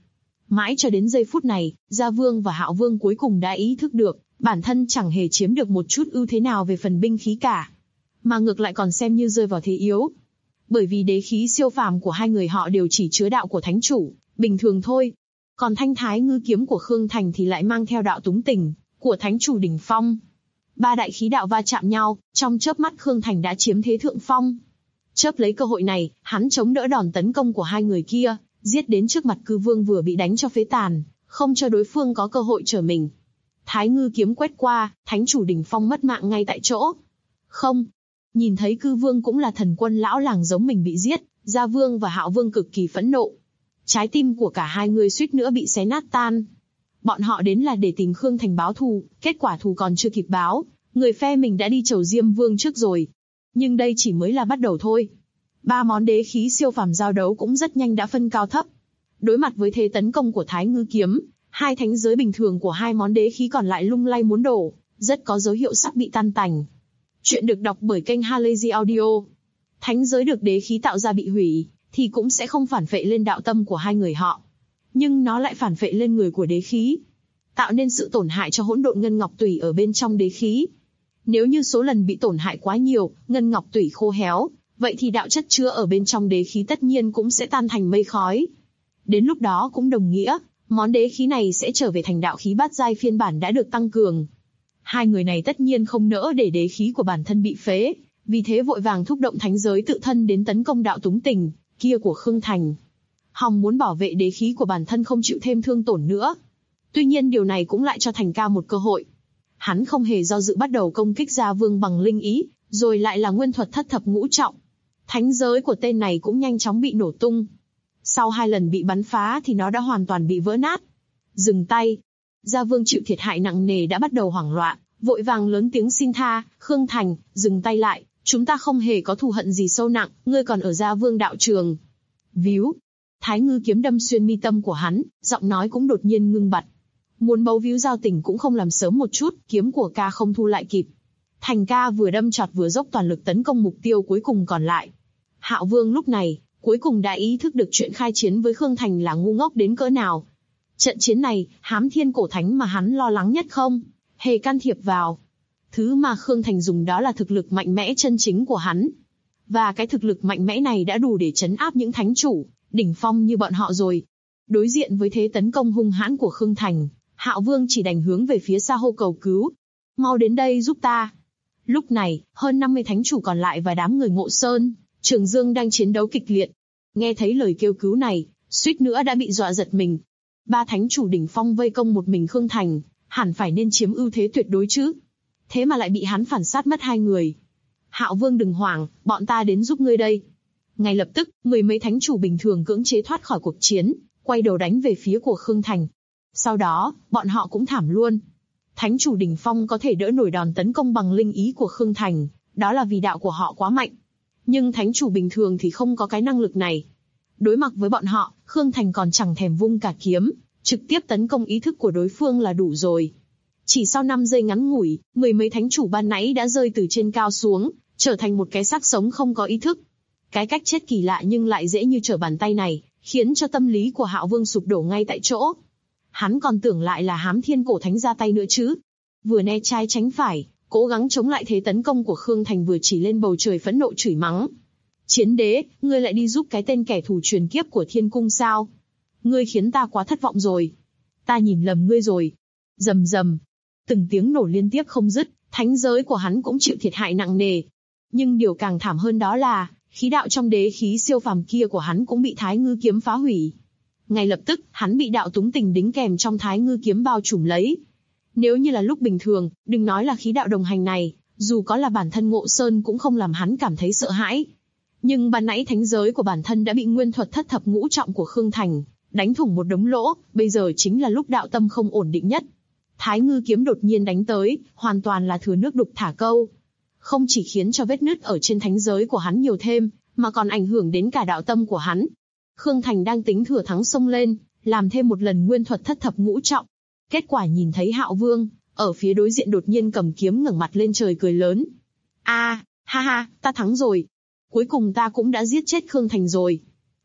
Mãi cho đến giây phút này, Gia Vương và Hạo Vương cuối cùng đã ý thức được, bản thân chẳng hề chiếm được một chút ưu thế nào về phần binh khí cả, mà ngược lại còn xem như rơi vào thế yếu. Bởi vì đế khí siêu phàm của hai người họ đều chỉ chứa đạo của thánh chủ, bình thường thôi. Còn thanh thái ngư kiếm của Khương Thành thì lại mang theo đạo túng tình, của thánh chủ đỉnh phong. Ba đại khí đạo va chạm nhau, trong chớp mắt Khương Thành đã chiếm thế thượng phong. Chớp lấy cơ hội này, hắn chống đỡ đòn tấn công của hai người kia, giết đến trước mặt cư vương vừa bị đánh cho phế tàn, không cho đối phương có cơ hội trở mình. Thái ngư kiếm quét qua, thánh chủ đỉnh phong mất mạng ngay tại chỗ. Không. Nhìn thấy cư vương cũng là thần quân lão làng giống mình bị giết, Gia Vương và Hạo Vương cực kỳ phẫn nộ. Trái tim của cả hai người suýt nữa bị xé nát tan. Bọn họ đến là để tìm Khương Thành báo thù, kết quả thù còn chưa kịp báo, người phe mình đã đi chầu Diêm Vương trước rồi. Nhưng đây chỉ mới là bắt đầu thôi. Ba món đế khí siêu phàm giao đấu cũng rất nhanh đã phân cao thấp. Đối mặt với thế tấn công của Thái ngư kiếm, hai thánh giới bình thường của hai món đế khí còn lại lung lay muốn đổ, rất có dấu hiệu sắp bị tan tành. Chuyện được đọc bởi kênh Halazy Audio. Thánh giới được đế khí tạo ra bị hủy, thì cũng sẽ không phản phệ lên đạo tâm của hai người họ. Nhưng nó lại phản phệ lên người của đế khí, tạo nên sự tổn hại cho hỗn độn ngân ngọc tủy ở bên trong đế khí. Nếu như số lần bị tổn hại quá nhiều, ngân ngọc tủy khô héo, vậy thì đạo chất chứa ở bên trong đế khí tất nhiên cũng sẽ tan thành mây khói. Đến lúc đó cũng đồng nghĩa, món đế khí này sẽ trở về thành đạo khí bát giai phiên bản đã được tăng cường. Hai người này tất nhiên không nỡ để đế khí của bản thân bị phế, vì thế vội vàng thúc động thánh giới tự thân đến tấn công đạo túng tình kia của Khương Thành. Hòng muốn bảo vệ đế khí của bản thân không chịu thêm thương tổn nữa. Tuy nhiên điều này cũng lại cho Thành Ca một cơ hội. Hắn không hề do dự bắt đầu công kích Gia Vương bằng linh ý, rồi lại là nguyên thuật thất thập ngũ trọng. Thánh giới của tên này cũng nhanh chóng bị nổ tung. Sau 2 lần bị bắn phá thì nó đã hoàn toàn bị vỡ nát. Dừng tay. Gia Vương chịu thiệt hại nặng nề đã bắt đầu hoảng loạn, vội vàng lớn tiếng xin tha. Khương Thành, dừng tay lại, chúng ta không hề có thù hận gì sâu nặng, ngươi còn ở Gia Vương đạo trường. Víu. Thái ngư kiếm đâm xuyên mi tâm của hắn, giọng nói cũng đột nhiên ngưng bặt. Muốn bấu víu giao tình cũng không làm sớm một chút, kiếm của ca không thu lại kịp. Thành Ca vừa đâm chọt vừa dốc toàn lực tấn công mục tiêu cuối cùng còn lại. Hạo Vương lúc này, cuối cùng đã ý thức được chuyện khai chiến với Khương Thành là ngu ngốc đến cỡ nào. Trận chiến này, Hám Thiên Cổ Thánh mà hắn lo lắng nhất không hề can thiệp vào. Thứ mà Khương Thành dùng đó là thực lực mạnh mẽ chân chính của hắn. Và cái thực lực mạnh mẽ này đã đủ để trấn áp những thánh chủ đỉnh phong như bọn họ rồi. Đối diện với thế tấn công hung hãn của Khương Thành, Hạo Vương chỉ đành hướng về phía xa hô cầu cứu. Mau đến đây giúp ta. Lúc này, hơn 50 thánh chủ còn lại và đám người Ngộ Sơn, Trường Dương đang chiến đấu kịch liệt. Nghe thấy lời kêu cứu này, suýt nữa đã bị dọa giật mình. 3 thánh chủ đỉnh phong vây công một mình Khương Thành, hẳn phải nên chiếm ưu thế tuyệt đối chứ. Thế mà lại bị hắn phản sát mất 2 người. Hạo Vương đừng hoảng, bọn ta đến giúp ngươi đây. Ngay lập tức, 10 mấy thánh chủ bình thường cưỡng chế thoát khỏi cuộc chiến, quay đầu đánh về phía của Khương Thành. Sau đó, bọn họ cũng thảm luôn. Thánh chủ đỉnh phong có thể đỡ nổi đòn tấn công bằng linh ý của Khương Thành, đó là vì đạo của họ quá mạnh. Nhưng thánh chủ bình thường thì không có cái năng lực này. Đối mặt với bọn họ, Khương Thành còn chẳng thèm vung cả kiếm, trực tiếp tấn công ý thức của đối phương là đủ rồi. Chỉ sau 5 giây ngắn ngủi, 10 mấy thánh chủ ban nãy đã rơi từ trên cao xuống, trở thành một cái xác sống không có ý thức. Cái cách chết kỳ lạ nhưng lại dễ như trở bàn tay này, khiến cho tâm lý của Hạo Vương sụp đổ ngay tại chỗ. Hắn còn tưởng lại là Hám Thiên Cổ Thánh ra tay nữa chứ. Vừa né trái tránh phải, cố gắng chống lại thế tấn công của Khương Thành vừa chỉ lên bầu trời phẫn nộ chửi mắng. Chiến đế, ngươi lại đi giúp cái tên kẻ thù truyền kiếp của thiên cung sao? Ngươi khiến ta quá thất vọng rồi. Ta nhìn lầm ngươi rồi. Rầm rầm. Từng tiếng nổ liên tiếp không dứt, thánh giới của hắn cũng chịu thiệt hại nặng nề. Nhưng điều càng thảm hơn đó là, khí đạo trong đế khí siêu phàm kia của hắn cũng bị Thái ngư kiếm phá hủy. Ngay lập tức, hắn bị đạo túng tình đính kèm trong Thái ngư kiếm bao trùm lấy. Nếu như là lúc bình thường, đừng nói là khí đạo đồng hành này, dù có là bản thân Ngộ Sơn cũng không làm hắn cảm thấy sợ hãi. Nhưng ban nãy thánh giới của bản thân đã bị nguyên thuật thất thập ngũ trọng của Khương Thành đánh thủng một đống lỗ, bây giờ chính là lúc đạo tâm không ổn định nhất. Thái ngư kiếm đột nhiên đánh tới, hoàn toàn là thừa nước đục thả câu. Không chỉ khiến cho vết nứt ở trên thánh giới của hắn nhiều thêm, mà còn ảnh hưởng đến cả đạo tâm của hắn. Khương Thành đang tính thừa thắng xông lên, làm thêm một lần nguyên thuật thất thập ngũ trọng. Kết quả nhìn thấy Hạo Vương, ở phía đối diện đột nhiên cầm kiếm ngẩng mặt lên trời cười lớn. Ha ha, ta thắng rồi. Cuối cùng ta cũng đã giết chết Khương Thành rồi.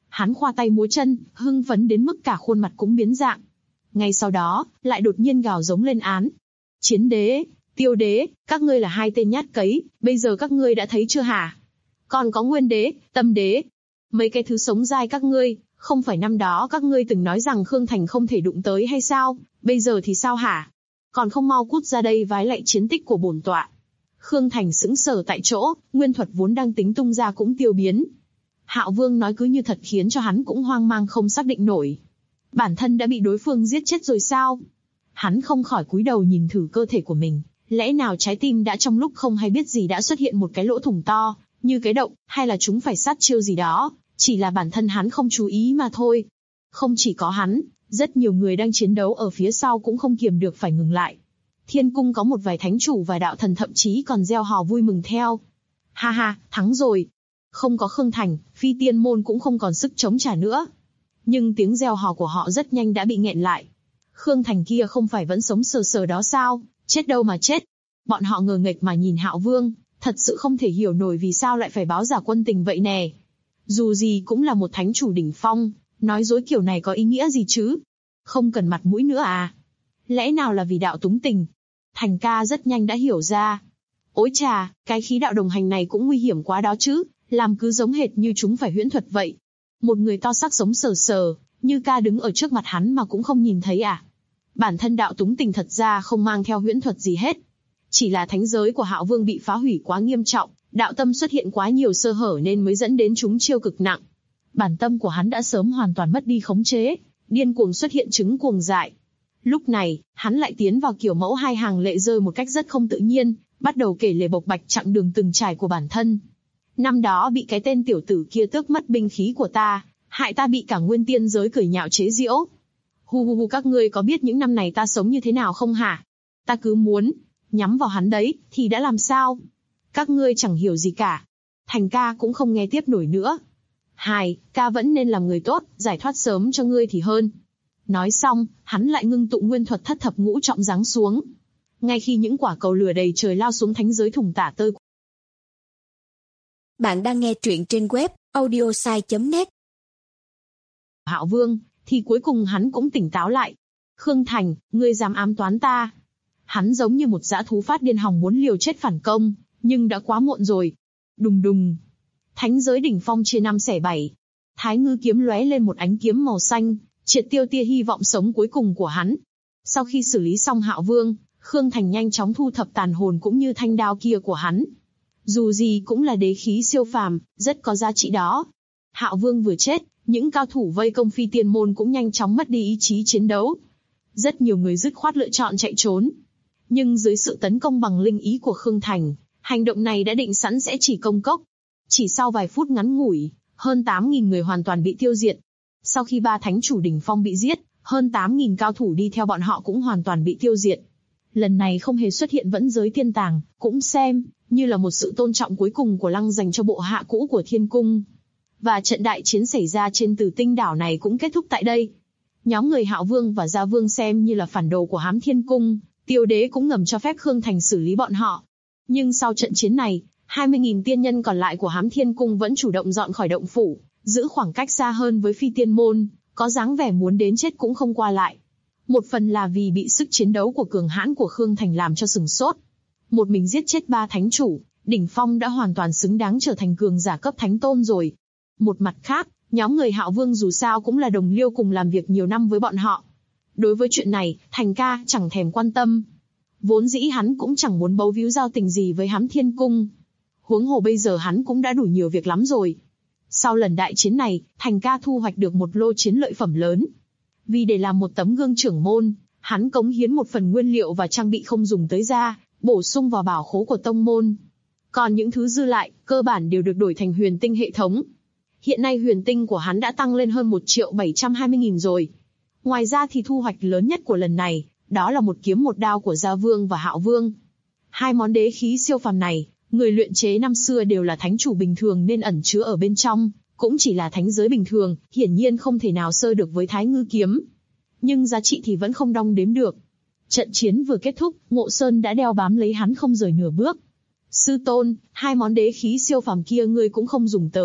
Hắn khoa tay múa chân, hưng phấn đến mức cả khuôn mặt cũng biến dạng. Ngay sau đó, lại đột nhiên gào giống lên án. Chiến đế, tiêu đế, các ngươi là hai tên nhát cấy, bây giờ các ngươi đã thấy chưa hả? Còn có nguyên đế, tâm đế. Mấy cái thứ sống dai các ngươi, không phải năm đó các ngươi từng nói rằng Khương Thành không thể đụng tới hay sao, bây giờ thì sao hả? Còn không mau cút ra đây vái lạy chiến tích của bổn tọa. Khương Thành sững sờ tại chỗ, nguyên thuật vốn đang tính tung ra cũng tiêu biến. Hạo Vương nói cứ như thật khiến cho hắn cũng hoang mang không xác định nổi. Bản thân đã bị đối phương giết chết rồi sao? Hắn không khỏi cúi đầu nhìn thử cơ thể của mình, lẽ nào trái tim đã trong lúc không hay biết gì đã xuất hiện một cái lỗ thủng to, như cái động, hay là chúng phải sát chiêu gì đó, chỉ là bản thân hắn không chú ý mà thôi. Không chỉ có hắn, rất nhiều người đang chiến đấu ở phía sau cũng không kiềm được phải ngừng lại. Thiên cung có một vài thánh chủ và đạo thần thậm chí còn reo hò vui mừng theo. Ha ha, thắng rồi. Không có Khương Thành, Phi Tiên môn cũng không còn sức chống trả nữa. Nhưng tiếng reo hò của họ rất nhanh đã bị nghẹn lại. Khương Thành kia không phải vẫn sống sờ sờ đó sao, chết đâu mà chết. Bọn họ ngờ nghệch mà nhìn Hạo Vương, thật sự không thể hiểu nổi vì sao lại phải báo giả quân tình vậy nè. Dù gì cũng là một thánh chủ đỉnh phong, nói dối kiểu này có ý nghĩa gì chứ? Không cần mặt mũi nữa à? Lẽ nào là vì đạo túng tình? Thành ca rất nhanh đã hiểu ra. Ôi chà, cái khí đạo đồng hành này cũng nguy hiểm quá đó chứ, làm cứ giống hệt như chúng phải huyễn thuật vậy. Một người to xác sống sờ sờ, như ca đứng ở trước mặt hắn mà cũng không nhìn thấy à? Bản thân đạo túng tình thật ra không mang theo huyễn thuật gì hết. Chỉ là thánh giới của Hạo Vương bị phá hủy quá nghiêm trọng, đạo tâm xuất hiện quá nhiều sơ hở nên mới dẫn đến chúng chiêu cực nặng. Bản tâm của hắn đã sớm hoàn toàn mất đi khống chế, điên cuồng xuất hiện chứng cuồng dại. Lúc này, hắn lại tiến vào kiểu mẫu hai hàng lệ rơi một cách rất không tự nhiên, bắt đầu kể lể bộc bạch chặng đường từng trải của bản thân. Năm đó bị cái tên tiểu tử kia tước mất binh khí của ta, hại ta bị cả nguyên tiên giới cười nhạo chế giễu. Hu, các ngươi có biết những năm này ta sống như thế nào không hả? Ta cứ muốn nhắm vào hắn đấy, thì đã làm sao? Các ngươi chẳng hiểu gì cả. Thành ca cũng không nghe tiếp nổi nữa. Ca vẫn nên làm người tốt, giải thoát sớm cho ngươi thì hơn. Nói xong, hắn lại ngưng tụ nguyên thuật thất thập ngũ trọng giáng xuống. Ngay khi những quả cầu lửa đầy trời lao xuống thánh giới thủng tả tơi. Bạn đang nghe truyện trên web audiosai.net. Hạo Vương, thì cuối cùng hắn cũng tỉnh táo lại. Khương Thành, ngươi dám ám toán ta. Hắn giống như một dã thú phát điên hòng muốn liều chết phản công, nhưng đã quá muộn rồi. Đùng đùng. Thánh giới đỉnh phong chia 5 xẻ 7. Thái ngư kiếm lóe lên một ánh kiếm màu xanh, triệt tiêu tia hy vọng sống cuối cùng của hắn. Sau khi xử lý xong Hạo Vương, Khương Thành nhanh chóng thu thập tàn hồn cũng như thanh đao kia của hắn. Dù gì cũng là đế khí siêu phàm, rất có giá trị đó. Hạo Vương vừa chết, những cao thủ vây công Phi Tiên môn cũng nhanh chóng mất đi ý chí chiến đấu. Rất nhiều người dứt khoát lựa chọn chạy trốn. Nhưng dưới sự tấn công bằng linh ý của Khương Thành, hành động này đã định sẵn sẽ chỉ công cốc. Chỉ sau vài phút ngắn ngủi, hơn 8.000 người hoàn toàn bị tiêu diệt. Sau khi 3 thánh chủ đỉnh phong bị giết, hơn 8.000 cao thủ đi theo bọn họ cũng hoàn toàn bị tiêu diệt. Lần này không hề xuất hiện vẫn giới thiên tàng, cũng xem như là một sự tôn trọng cuối cùng của Lăng dành cho bộ hạ cũ của Thiên Cung. Và trận đại chiến xảy ra trên Tử Tinh đảo này cũng kết thúc tại đây. Nhóm người Hạo Vương và Gia Vương xem như là phản đồ của Hám Thiên Cung, Tiêu Đế cũng ngầm cho phép Khương Thành xử lý bọn họ. Nhưng sau trận chiến này, 20.000 tiên nhân còn lại của Hám Thiên Cung vẫn chủ động dọn khỏi động phủ, giữ khoảng cách xa hơn với Phi Tiên môn, có dáng vẻ muốn đến chết cũng không qua lại. Một phần là vì bị sức chiến đấu của cường hãn của Khương Thành làm cho sửng sốt. Một mình giết chết 3 thánh chủ, đỉnh phong đã hoàn toàn xứng đáng trở thành cường giả cấp thánh tôn rồi. Một mặt khác, nhóm người Hạo Vương dù sao cũng là đồng liêu cùng làm việc nhiều năm với bọn họ. Đối với chuyện này, Thành ca chẳng thèm quan tâm. Vốn dĩ hắn cũng chẳng muốn bấu víu giao tình gì với Hám Thiên Cung. Huống hồ bây giờ hắn cũng đã đủ nhiều việc lắm rồi. Sau lần đại chiến này, Thành ca thu hoạch được một lô chiến lợi phẩm lớn. Vì để làm một tấm gương trưởng môn, hắn cống hiến một phần nguyên liệu và trang bị không dùng tới ra, bổ sung vào bảo khố của tông môn. Còn những thứ dư lại, cơ bản đều được đổi thành huyền tinh hệ thống. Hiện nay huyền tinh của hắn đã tăng lên hơn 1.720.000 rồi. Ngoài ra thì thu hoạch lớn nhất của lần này, đó là một kiếm một đao của Gia Vương và Hạo Vương. 2 món đế khí siêu phàm này, người luyện chế năm xưa đều là thánh chủ bình thường nên ẩn chứa ở bên trong, cũng chỉ là thánh giới bình thường, hiển nhiên không thể nào sơ được với Thái Ngư kiếm. Nhưng giá trị thì vẫn không đong đếm được. Trận chiến vừa kết thúc, Ngộ Sơn đã đeo bám lấy hắn không rời nửa bước. Sư tôn, 2 món đế khí siêu phàm kia ngươi cũng không dùng tới,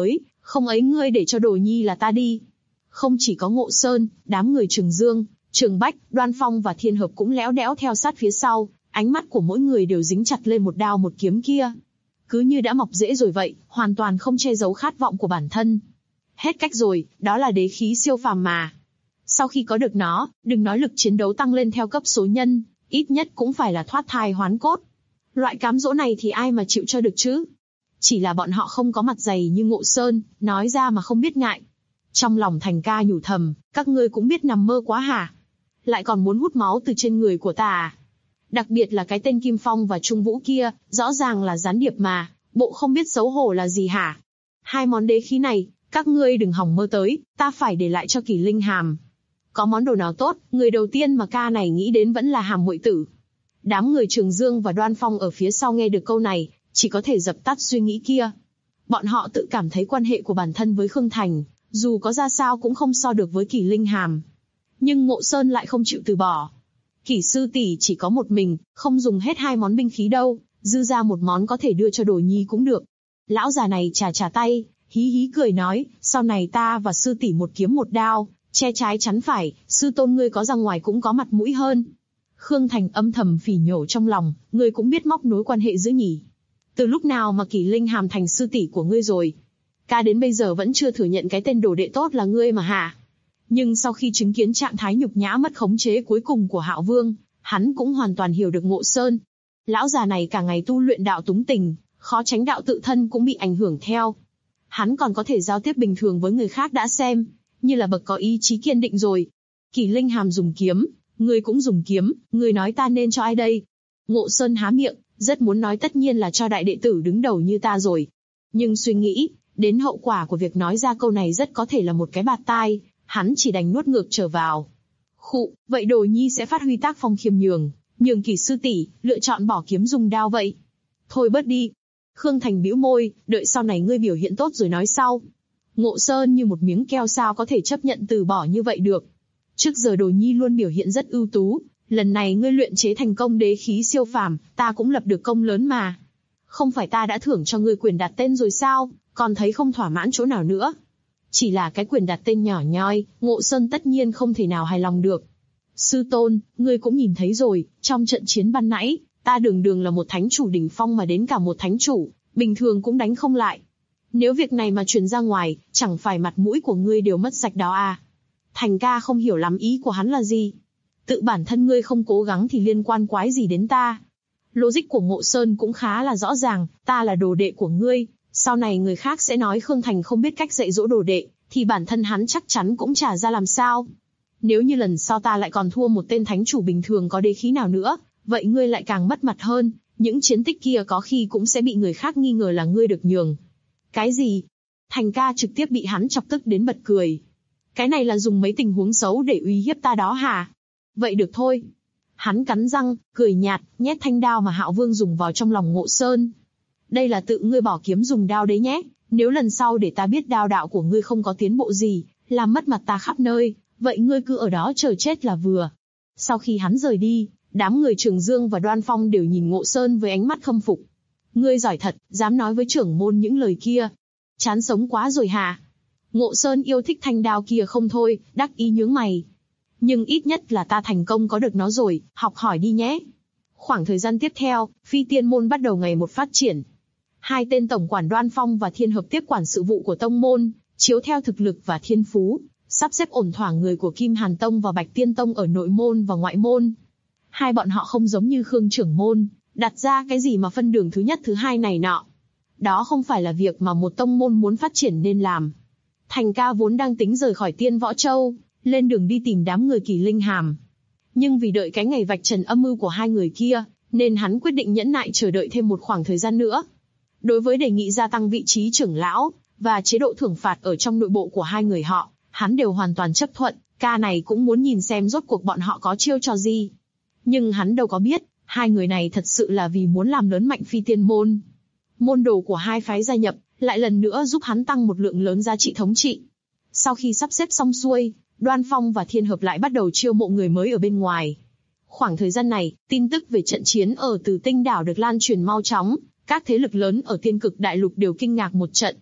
Không ấy ngươi để cho Đồ Nhi là ta đi. Không chỉ có Ngộ Sơn, đám người Trường Dương, Trường Bách, Đoan Phong và Thiên Hợp cũng léo đẽo theo sát phía sau, ánh mắt của mỗi người đều dính chặt lên một đao một kiếm kia. Cứ như đã mọc rễ rồi vậy, hoàn toàn không che giấu khát vọng của bản thân. Hết cách rồi, đó là đế khí siêu phàm mà. Sau khi có được nó, đừng nói lực chiến đấu tăng lên theo cấp số nhân, ít nhất cũng phải là thoát thai hoán cốt. Loại cám dỗ này thì ai mà chịu cho được chứ? Chỉ là bọn họ không có mặt dày như Ngộ Sơn, nói ra mà không biết ngại. Trong lòng Thành Ca nhủ thầm, các ngươi cũng biết nằm mơ quá hả? Lại còn muốn hút máu từ trên người của ta à? Đặc biệt là cái tên Kim Phong và Trung Vũ kia, rõ ràng là gián điệp mà, bộ không biết xấu hổ là gì hả? Hai món đế khí này, các ngươi đừng hòng mơ tới, ta phải để lại cho Kỳ Linh Hàm. Có món đồ nào tốt, người đầu tiên mà ca này nghĩ đến vẫn là Hàm muội tử. Đám người Trường Dương và Đoan Phong ở phía sau nghe được câu này, chỉ có thể dập tắt suy nghĩ kia. Bọn họ tự cảm thấy quan hệ của bản thân với Khương Thành, dù có ra sao cũng không so được với Kỳ Linh Hàm. Nhưng Ngộ Sơn lại không chịu từ bỏ. Kỷ sư tỷ chỉ có một mình, không dùng hết hai món binh khí đâu, dư ra một món có thể đưa cho Đồ Nhi cũng được. Lão già này chà tay, hí hí cười nói, sau này ta và sư tỷ một kiếm một đao, che trái chắn phải, sư tôn ngươi có ra ngoài cũng có mặt mũi hơn. Khương Thành âm thầm phỉ nhổ trong lòng, ngươi cũng biết móc nối quan hệ giữa nhỉ. Từ lúc nào mà Kỳ Linh Hàm thành sư tỷ của ngươi rồi? Ca đến bây giờ vẫn chưa thừa nhận cái tên đồ đệ tốt là ngươi mà hả? Nhưng sau khi chứng kiến trạng thái nhục nhã mất khống chế cuối cùng của Hạo Vương, hắn cũng hoàn toàn hiểu được Ngộ Sơn. Lão già này cả ngày tu luyện đạo túng tình, khó tránh đạo tự thân cũng bị ảnh hưởng theo. Hắn còn có thể giao tiếp bình thường với người khác đã xem, như là bậc có ý chí kiên định rồi. Kỳ Linh Hàm dùng kiếm, ngươi cũng dùng kiếm, ngươi nói ta nên cho ai đây? Ngộ Sơn há miệng, rất muốn nói tất nhiên là cho đại đệ tử đứng đầu như ta rồi. Nhưng suy nghĩ, đến hậu quả của việc nói ra câu này rất có thể là một cái bạt tai, hắn chỉ đành nuốt ngược trở vào. Khụ, vậy Đồ Nhi sẽ phát huy tác phong khiêm nhường Kỳ sư tỷ, lựa chọn bỏ kiếm dùng đao vậy. Thôi bớt đi. Khương Thành bĩu môi, đợi sau này ngươi biểu hiện tốt rồi nói sau. Ngộ Sơn như một miếng keo sao có thể chấp nhận từ bỏ như vậy được. Trước giờ Đồ Nhi luôn biểu hiện rất ưu tú, lần này ngươi luyện chế thành công đế khí siêu phàm, ta cũng lập được công lớn mà. Không phải ta đã thưởng cho ngươi quyền đặt tên rồi sao, còn thấy không thỏa mãn chỗ nào nữa. Chỉ là cái quyền đặt tên nhỏ nhoi, Ngộ Sơn tất nhiên không thể nào hài lòng được. Sư tôn, ngươi cũng nhìn thấy rồi, trong trận chiến ban nãy, ta đường là một thánh chủ đỉnh phong mà đến cả một thánh chủ, bình thường cũng đánh không lại. Nếu việc này mà truyền ra ngoài, chẳng phải mặt mũi của ngươi đều mất sạch đó à? Thành Ca không hiểu lắm ý của hắn là gì. Tự bản thân ngươi không cố gắng thì liên quan quái gì đến ta? Logic của Ngộ Sơn cũng khá là rõ ràng, ta là đồ đệ của ngươi, sau này người khác sẽ nói Khương Thành không biết cách dạy dỗ đồ đệ, thì bản thân hắn chắc chắn cũng chả ra làm sao. Nếu như lần sau ta lại còn thua một tên thánh chủ bình thường có đế khí nào nữa, vậy ngươi lại càng mất mặt hơn, những chiến tích kia có khi cũng sẽ bị người khác nghi ngờ là ngươi được nhường. Cái gì? Thành Ca trực tiếp bị hắn chọc tức đến bật cười. Cái này là dùng mấy tình huống xấu để uy hiếp ta đó hả? Vậy được thôi. Hắn cắn răng, cười nhạt, nhét thanh đao mà Hạo Vương dùng vào trong lòng Ngộ Sơn. Đây là tự ngươi bỏ kiếm dùng đao đấy nhé, nếu lần sau để ta biết đao đạo của ngươi không có tiến bộ gì, làm mất mặt ta khắp nơi, vậy ngươi cứ ở đó chờ chết là vừa. Sau khi hắn rời đi, đám người Trường Dương và Đoan Phong đều nhìn Ngộ Sơn với ánh mắt khâm phục. Ngươi giỏi thật, dám nói với trưởng môn những lời kia. Chán sống quá rồi hả? Ngộ Sơn yêu thích thanh đao kia không thôi, đắc ý nhướng mày. Nhưng ít nhất là ta thành công có được nó rồi, học hỏi đi nhé. Khoảng thời gian tiếp theo, Phi Tiên môn bắt đầu ngày một phát triển. Hai tên tổng quản Đoan Phong và Thiên Hợp tiếp quản sự vụ của tông môn, chiếu theo thực lực và thiên phú, sắp xếp ổn thỏa người của Kim Hàn Tông và Bạch Tiên Tông ở nội môn và ngoại môn. Hai bọn họ không giống như Khương trưởng môn, đặt ra cái gì mà phân đường thứ nhất thứ hai này nọ. Đó không phải là việc mà một tông môn muốn phát triển nên làm. Thành Ca vốn đang tính rời khỏi Tiên Võ Châu, lên đường đi tìm đám người Kỳ Linh Hàm. Nhưng vì đợi cái ngày vạch trần âm mưu của hai người kia, nên hắn quyết định nhẫn nại chờ đợi thêm một khoảng thời gian nữa. Đối với đề nghị gia tăng vị trí trưởng lão, và chế độ thưởng phạt ở trong nội bộ của hai người họ, hắn đều hoàn toàn chấp thuận, ca này cũng muốn nhìn xem rốt cuộc bọn họ có chiêu trò gì. Nhưng hắn đâu có biết, hai người này thật sự là vì muốn làm lớn mạnh Phi Tiên môn. Môn đồ của hai phái gia nhập, lại lần nữa giúp hắn tăng một lượng lớn giá trị thống trị. Sau khi sắp xếp xong xuôi, Đoan Phong và Thiên Hợp lại bắt đầu chiêu mộ người mới ở bên ngoài. Khoảng thời gian này, tin tức về trận chiến ở Tử Tinh đảo được lan truyền mau chóng, các thế lực lớn ở Tiên Cực Đại Lục đều kinh ngạc một trận.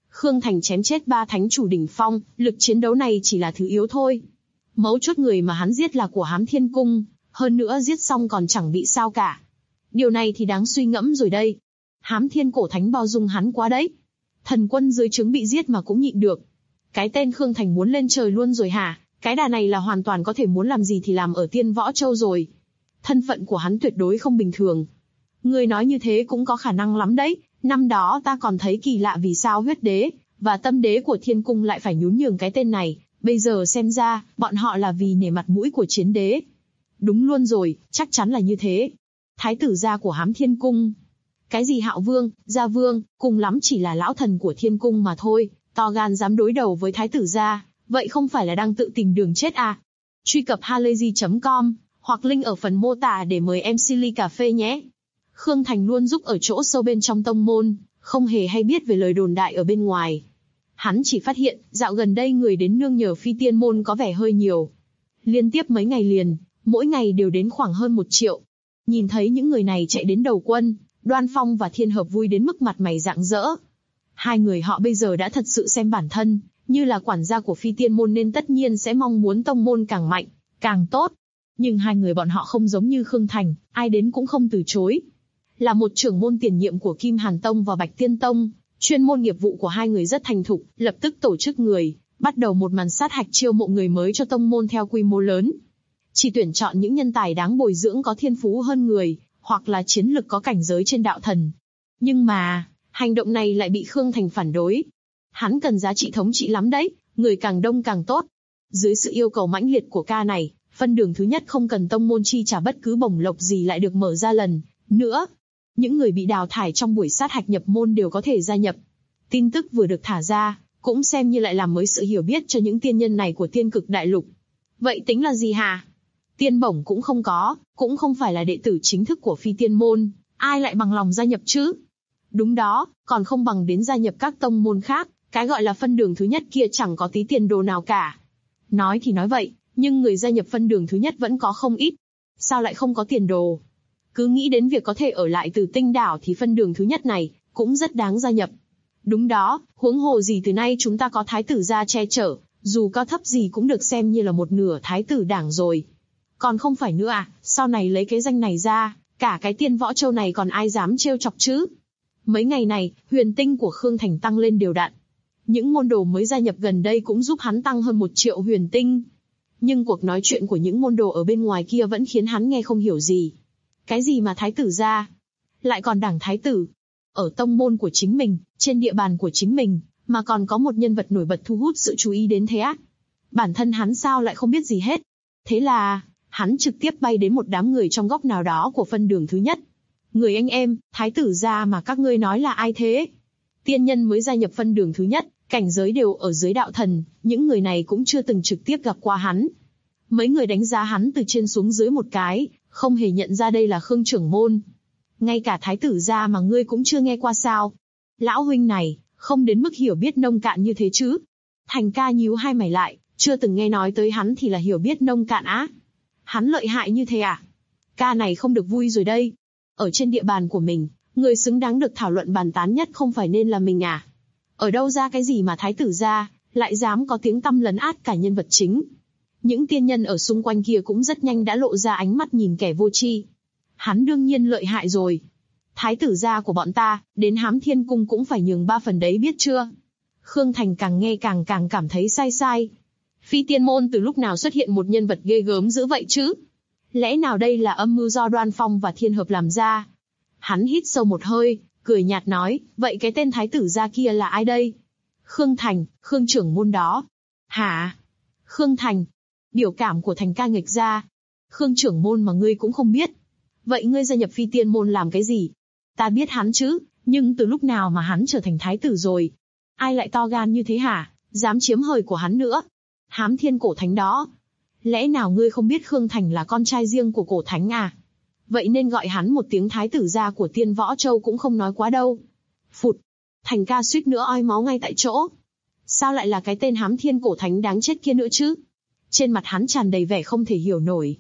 Khương Thành chém chết 3 thánh chủ đỉnh phong, lực chiến đấu này chỉ là thứ yếu thôi. Mấu chốt người mà hắn giết là của Hám Thiên Cung, hơn nữa giết xong còn chẳng bị sao cả. Điều này thì đáng suy ngẫm rồi đây. Hám Thiên Cổ Thánh bao dung hắn quá đấy. Thần quân dưới trướng bị giết mà cũng nhịn được. Cái tên Khương Thành muốn lên trời luôn rồi hả? Cái đà này là hoàn toàn có thể muốn làm gì thì làm ở Tiên Võ Châu rồi. Thân phận của hắn tuyệt đối không bình thường. Người nói như thế cũng có khả năng lắm đấy. Năm đó ta còn thấy kỳ lạ vì sao Huyết Đế và Tâm Đế của Thiên Cung lại phải nhún nhường cái tên này. Bây giờ xem ra, bọn họ là vì nể mặt mũi của Chiến Đế. Đúng luôn rồi, chắc chắn là như thế. Thái tử gia của Hám Thiên Cung. Cái gì Hạo Vương, Gia Vương, cùng lắm chỉ là lão thần của Thiên Cung mà thôi. To gan dám đối đầu với Thái tử gia, vậy không phải là đang tự tìm đường chết à? Truy cập halayzi.com, hoặc link ở phần mô tả để mời MC ly cà phê nhé. Khương Thành luôn giúp ở chỗ sâu bên trong tông môn, không hề hay biết về lời đồn đại ở bên ngoài. Hắn chỉ phát hiện, dạo gần đây người đến nương nhờ Phi Tiên môn có vẻ hơi nhiều. Liên tiếp mấy ngày liền, mỗi ngày đều đến khoảng hơn 1 triệu. Nhìn thấy những người này chạy đến đầu quân, Đoan Phong và Thiên Hợp vui đến mức mặt mày rạng rỡ. Hai người họ bây giờ đã thật sự xem bản thân như là quản gia của Phi Tiên môn nên tất nhiên sẽ mong muốn tông môn càng mạnh, càng tốt. Nhưng hai người bọn họ không giống như Khương Thành, ai đến cũng không từ chối. Là một trưởng môn tiền nhiệm của Kim Hàn Tông và Bạch Tiên Tông, chuyên môn nghiệp vụ của hai người rất thành thục, lập tức tổ chức người, bắt đầu một màn sát hạch chiêu mộ người mới cho tông môn theo quy mô lớn. Chỉ tuyển chọn những nhân tài đáng bồi dưỡng có thiên phú hơn người, hoặc là chiến lực có cảnh giới trên đạo thần. Nhưng mà, hành động này lại bị Khương Thành phản đối. Hắn cần giá trị thống trị lắm đấy, người càng đông càng tốt. Dưới sự yêu cầu mãnh liệt của ca này, phân đường thứ nhất không cần tông môn chi trả bất cứ bổng lộc gì lại được mở ra lần nữa. Những người bị đào thải trong buổi sát hạch nhập môn đều có thể gia nhập. Tin tức vừa được thả ra, cũng xem như lại làm mới sự hiểu biết cho những tiên nhân này của Tiên Cực Đại Lục. Vậy tính là gì hả? Tiên bổng cũng không có, cũng không phải là đệ tử chính thức của Phi Tiên môn, ai lại bằng lòng gia nhập chứ? Đúng đó, còn không bằng đến gia nhập các tông môn khác, cái gọi là phân đường thứ nhất kia chẳng có tí tiền đồ nào cả. Nói thì nói vậy, nhưng người gia nhập phân đường thứ nhất vẫn có không ít. Sao lại không có tiền đồ? Cứ nghĩ đến việc có thể ở lại Từ Tinh đảo thì phân đường thứ nhất này cũng rất đáng gia nhập. Đúng đó, huống hồ gì từ nay chúng ta có thái tử gia che chở, dù cao thấp gì cũng được xem như là một nửa thái tử đảng rồi. Còn không phải nữa à, sau này lấy cái danh này ra, cả cái Tiên Võ Châu này còn ai dám trêu chọc chứ? Mấy ngày này, huyền tinh của Khương Thành tăng lên đều đặn. Những môn đồ mới gia nhập gần đây cũng giúp hắn tăng hơn 1 triệu huyền tinh. Nhưng cuộc nói chuyện của những môn đồ ở bên ngoài kia vẫn khiến hắn nghe không hiểu gì. Cái gì mà thái tử gia? Lại còn đảng thái tử? Ở tông môn của chính mình, trên địa bàn của chính mình, mà còn có một nhân vật nổi bật thu hút sự chú ý đến thế á? Bản thân hắn sao lại không biết gì hết? Thế là, hắn trực tiếp bay đến một đám người trong góc nào đó của phân đường thứ nhất. Người anh em, thái tử gia mà các ngươi nói là ai thế? Tiên nhân mới gia nhập phân đường thứ nhất, cảnh giới đều ở dưới đạo thần, những người này cũng chưa từng trực tiếp gặp qua hắn. Mấy người đánh giá hắn từ trên xuống dưới một cái, không hề nhận ra đây là Khương trưởng môn. Ngay cả thái tử gia mà ngươi cũng chưa nghe qua sao? Lão huynh này, không đến mức hiểu biết nông cạn như thế chứ? Thành ca nhíu hai mày lại, chưa từng nghe nói tới hắn thì là hiểu biết nông cạn á? Hắn lợi hại như thế à? Ca này không được vui rồi đây. Ở trên địa bàn của mình, người xứng đáng được thảo luận bàn tán nhất không phải nên là mình à? Ở đâu ra cái gì mà thái tử gia, lại dám có tiếng tăm lấn át cả nhân vật chính? Những tiên nhân ở xung quanh kia cũng rất nhanh đã lộ ra ánh mắt nhìn kẻ vô tri. Hắn đương nhiên lợi hại rồi. Thái tử gia của bọn ta, đến Hám Thiên Cung cũng phải nhường 3 phần đấy biết chưa? Khương Thành càng nghe càng cảm thấy sai sai. Phi Tiên môn từ lúc nào xuất hiện một nhân vật ghê gớm dữ vậy chứ? Lẽ nào đây là âm mưu do Đoan Phong và Thiên Hợp làm ra? Hắn hít sâu một hơi, cười nhạt nói, vậy cái tên thái tử gia kia là ai đây? Khương Thành, Khương trưởng môn đó. Hả? Khương Thành. Biểu cảm của Thành ca nghịch ra. Khương trưởng môn mà ngươi cũng không biết. Vậy ngươi gia nhập Phi Tiên môn làm cái gì? Ta biết hắn chứ, nhưng từ lúc nào mà hắn trở thành thái tử rồi? Ai lại to gan như thế hả? Dám chiếm hời của hắn nữa. Hám Thiên cổ thánh đó. Lẽ nào ngươi không biết Khương Thành là con trai riêng của cổ thánh à? Vậy nên gọi hắn một tiếng thái tử gia của Tiên Võ Châu cũng không nói quá đâu. Phụt. Thành ca suýt nữa oi máu ngay tại chỗ. Sao lại là cái tên Hám Thiên cổ thánh đáng chết kia nữa chứ? Trên mặt hắn tràn đầy vẻ không thể hiểu nổi.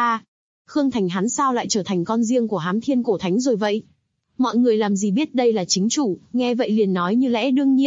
Khương Thành hắn sao lại trở thành con riêng của Hám Thiên cổ thánh rồi vậy? Mọi người làm gì biết đây là chính chủ, nghe vậy liền nói như lẽ đương nhiên,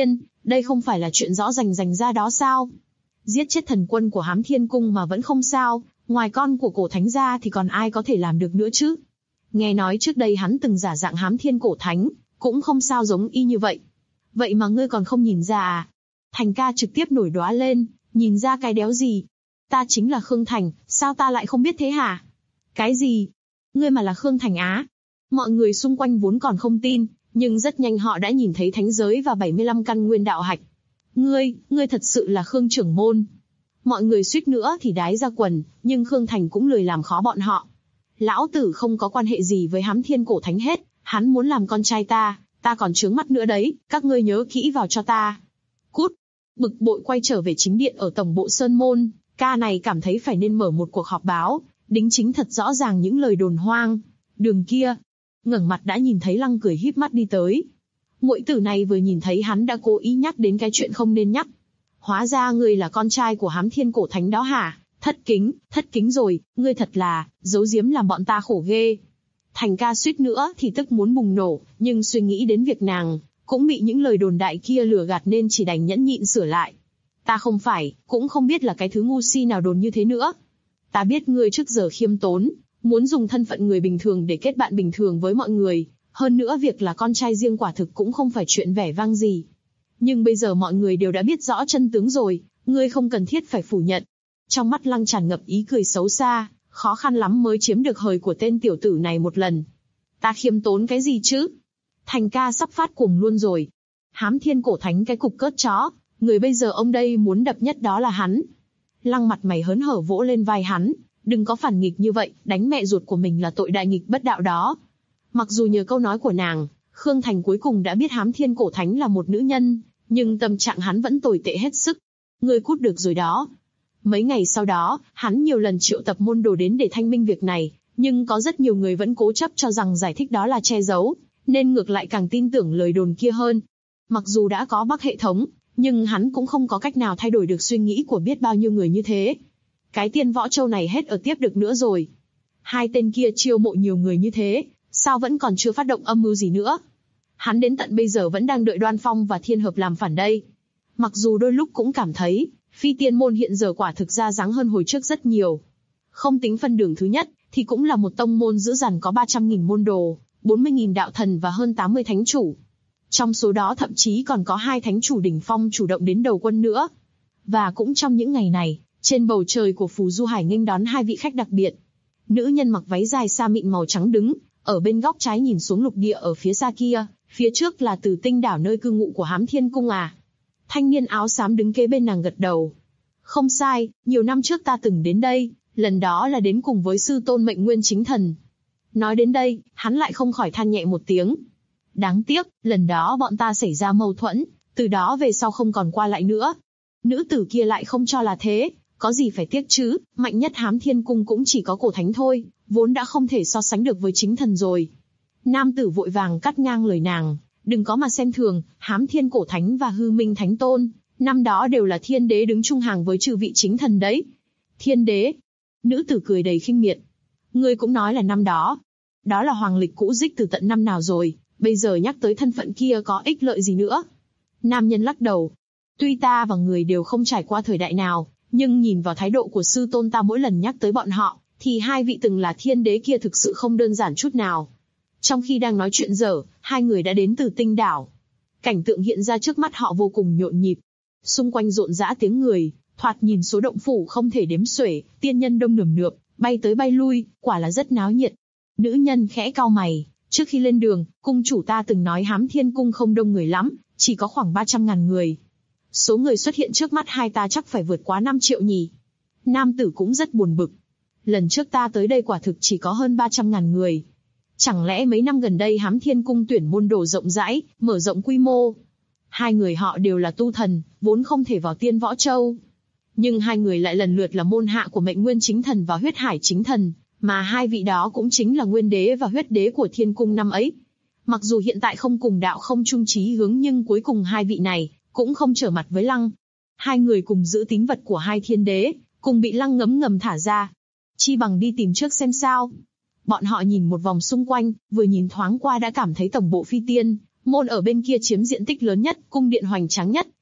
Đây không phải là chuyện rõ rành ra đó sao? Giết chết thần quân của Hám Thiên Cung mà vẫn không sao, ngoài con của cổ thánh ra thì còn ai có thể làm được nữa chứ? Nghe nói trước đây hắn từng giả dạng Hám Thiên cổ thánh, cũng không sao giống y như vậy. Vậy mà ngươi còn không nhìn ra à? Thành ca trực tiếp nổi đoá lên, nhìn ra cái đéo gì? Ta chính là Khương Thành, sao ta lại không biết thế hả? Cái gì? Ngươi mà là Khương Thành á? Mọi người xung quanh vốn còn không tin, nhưng rất nhanh họ đã nhìn thấy thánh giới và 75 căn nguyên đạo hạch. Ngươi thật sự là Khương trưởng môn. Mọi người suýt nữa thì đái ra quần, nhưng Khương Thành cũng lười làm khó bọn họ. Lão tử không có quan hệ gì với Hám Thiên cổ thánh hết, hắn muốn làm con trai ta còn trướng mắt nữa đấy, các ngươi nhớ kỹ vào cho ta. Cút! Bực bội quay trở về chính điện ở tổng bộ Sơn Môn, ca này cảm thấy phải nên mở một cuộc họp báo, đính chính thật rõ ràng những lời đồn hoang. Đường kia, ngẩng mặt đã nhìn thấy Lăng cười híp mắt đi tới. Muội tử này vừa nhìn thấy hắn đã cố ý nhắc đến cái chuyện không nên nhắc. Hóa ra ngươi là con trai của Hám Thiên cổ thánh đó hả? Thất kính rồi, ngươi thật là, giấu giếm làm bọn ta khổ ghê. Thành ca suýt nữa thì tức muốn bùng nổ, nhưng suy nghĩ đến việc nàng cũng bị những lời đồn đại kia lừa gạt nên chỉ đành nhẫn nhịn sửa lại. Ta không phải, cũng không biết là cái thứ ngu si nào đồn như thế nữa. Ta biết ngươi trước giờ khiêm tốn, muốn dùng thân phận người bình thường để kết bạn bình thường với mọi người. Hơn nữa việc là con trai riêng quả thực cũng không phải chuyện vẻ vang gì. Nhưng bây giờ mọi người đều đã biết rõ chân tướng rồi, ngươi không cần thiết phải phủ nhận. Trong mắt Lăng tràn ngập ý cười xấu xa, khó khăn lắm mới chiếm được hời của tên tiểu tử này một lần. Ta khiêm tốn cái gì chứ? Thành ca sắp phát cuồng luôn rồi. Hám Thiên cổ thánh cái cục cớt chó, người bây giờ ông đây muốn đập nhất đó là hắn. Lăng mặt mày hớn hở vỗ lên vai hắn, đừng có phản nghịch như vậy, đánh mẹ ruột của mình là tội đại nghịch bất đạo đó. Mặc dù nhờ câu nói của nàng, Khương Thành cuối cùng đã biết Hám Thiên cổ thánh là một nữ nhân, nhưng tâm trạng hắn vẫn tồi tệ hết sức. Ngươi cút được rồi đó. Mấy ngày sau đó, hắn nhiều lần triệu tập môn đồ đến để thanh minh việc này, nhưng có rất nhiều người vẫn cố chấp cho rằng giải thích đó là che giấu, nên ngược lại càng tin tưởng lời đồn kia hơn. Mặc dù đã có Bắc hệ thống, nhưng hắn cũng không có cách nào thay đổi được suy nghĩ của biết bao nhiêu người như thế. Cái Tiên Võ Châu này hết ở tiếp được nữa rồi. Hai tên kia chiêu mộ nhiều người như thế, sao vẫn còn chưa phát động âm mưu gì nữa? Hắn đến tận bây giờ vẫn đang đợi Đoan Phong và Thiên Hợp làm phản đây. Mặc dù đôi lúc cũng cảm thấy, Phi Tiên môn hiện giờ quả thực ra dáng hơn hồi trước rất nhiều. Không tính phân đường thứ nhất, thì cũng là một tông môn dữ dằn có 300.000 môn đồ, 40.000 đạo thần và hơn 80 thánh chủ. Trong số đó thậm chí còn có 2 thánh chủ đỉnh phong chủ động đến đầu quân nữa. Và cũng trong những ngày này, trên bầu trời của Phù Du Hải nghênh đón 2 vị khách đặc biệt. Nữ nhân mặc váy dài sa mịn màu trắng đứng ở bên góc trái nhìn xuống lục địa ở phía xa kia, phía trước là Tử Tinh đảo nơi cư ngụ của Hám Thiên Cung à. Thanh niên áo xám đứng kế bên nàng gật đầu. Không sai, nhiều năm trước ta từng đến đây, lần đó là đến cùng với sư tôn Mệnh Nguyên Chính Thần. Nói đến đây, hắn lại không khỏi than nhẹ một tiếng. Đáng tiếc, lần đó bọn ta xảy ra mâu thuẫn, từ đó về sau không còn qua lại nữa. Nữ tử kia lại không cho là thế, có gì phải tiếc chứ, mạnh nhất Hám Thiên Cung cũng chỉ có cổ thánh thôi, vốn đã không thể so sánh được với chính thần rồi. Nam tử vội vàng cắt ngang lời nàng, đừng có mà xem thường, Hám Thiên cổ thánh và Hư Minh Thánh Tôn, năm đó đều là thiên đế đứng chung hàng với chư vị chính thần đấy. Thiên đế? Nữ tử cười đầy khinh miệt. Ngươi cũng nói là năm đó. Đó là hoàng lịch cũ dích từ tận năm nào rồi, bây giờ nhắc tới thân phận kia có ích lợi gì nữa? Nam nhân lắc đầu. Tuy ta và người đều không trải qua thời đại nào, nhưng nhìn vào thái độ của sư tôn ta mỗi lần nhắc tới bọn họ, thì 2 vị từng là thiên đế kia thực sự không đơn giản chút nào. Trong khi đang nói chuyện dở, 2 người đã đến từ Tinh đảo. Cảnh tượng hiện ra trước mắt họ vô cùng nhộn nhịp. Xung quanh rộn rã tiếng người, thoạt nhìn số động phủ không thể đếm xuể, tiên nhân đông nườm nượp, bay tới bay lui, quả là rất náo nhiệt. Nữ nhân khẽ cau mày, trước khi lên đường, cung chủ ta từng nói Hám Thiên Cung không đông người lắm, chỉ có khoảng 300.000 người. Số người xuất hiện trước mắt hai ta chắc phải vượt quá 5 triệu nhỉ. Nam tử cũng rất buồn bực. Lần trước ta tới đây quả thực chỉ có hơn 300.000 người. Chẳng lẽ mấy năm gần đây Hám Thiên Cung tuyển môn đồ rộng rãi, mở rộng quy mô? 2 người họ đều là tu thần, vốn không thể vào Tiên Võ Châu. Nhưng 2 người lại lần lượt là môn hạ của Mệnh Nguyên Chính Thần và Huyết Hải Chính Thần, mà 2 vị đó cũng chính là Nguyên Đế và Huyết Đế của Thiên Cung năm ấy. Mặc dù hiện tại không cùng đạo không chung chí hướng nhưng cuối cùng 2 vị này cũng không trở mặt với Lăng. 2 người cùng giữ tín vật của 2 thiên đế, cùng bị Lăng ngấm ngầm thả ra. Chi bằng đi tìm trước xem sao. Bọn họ nhìn một vòng xung quanh, vừa nhìn thoáng qua đã cảm thấy tổng bộ Phi Tiên môn ở bên kia chiếm diện tích lớn nhất, cung điện hoành tráng nhất,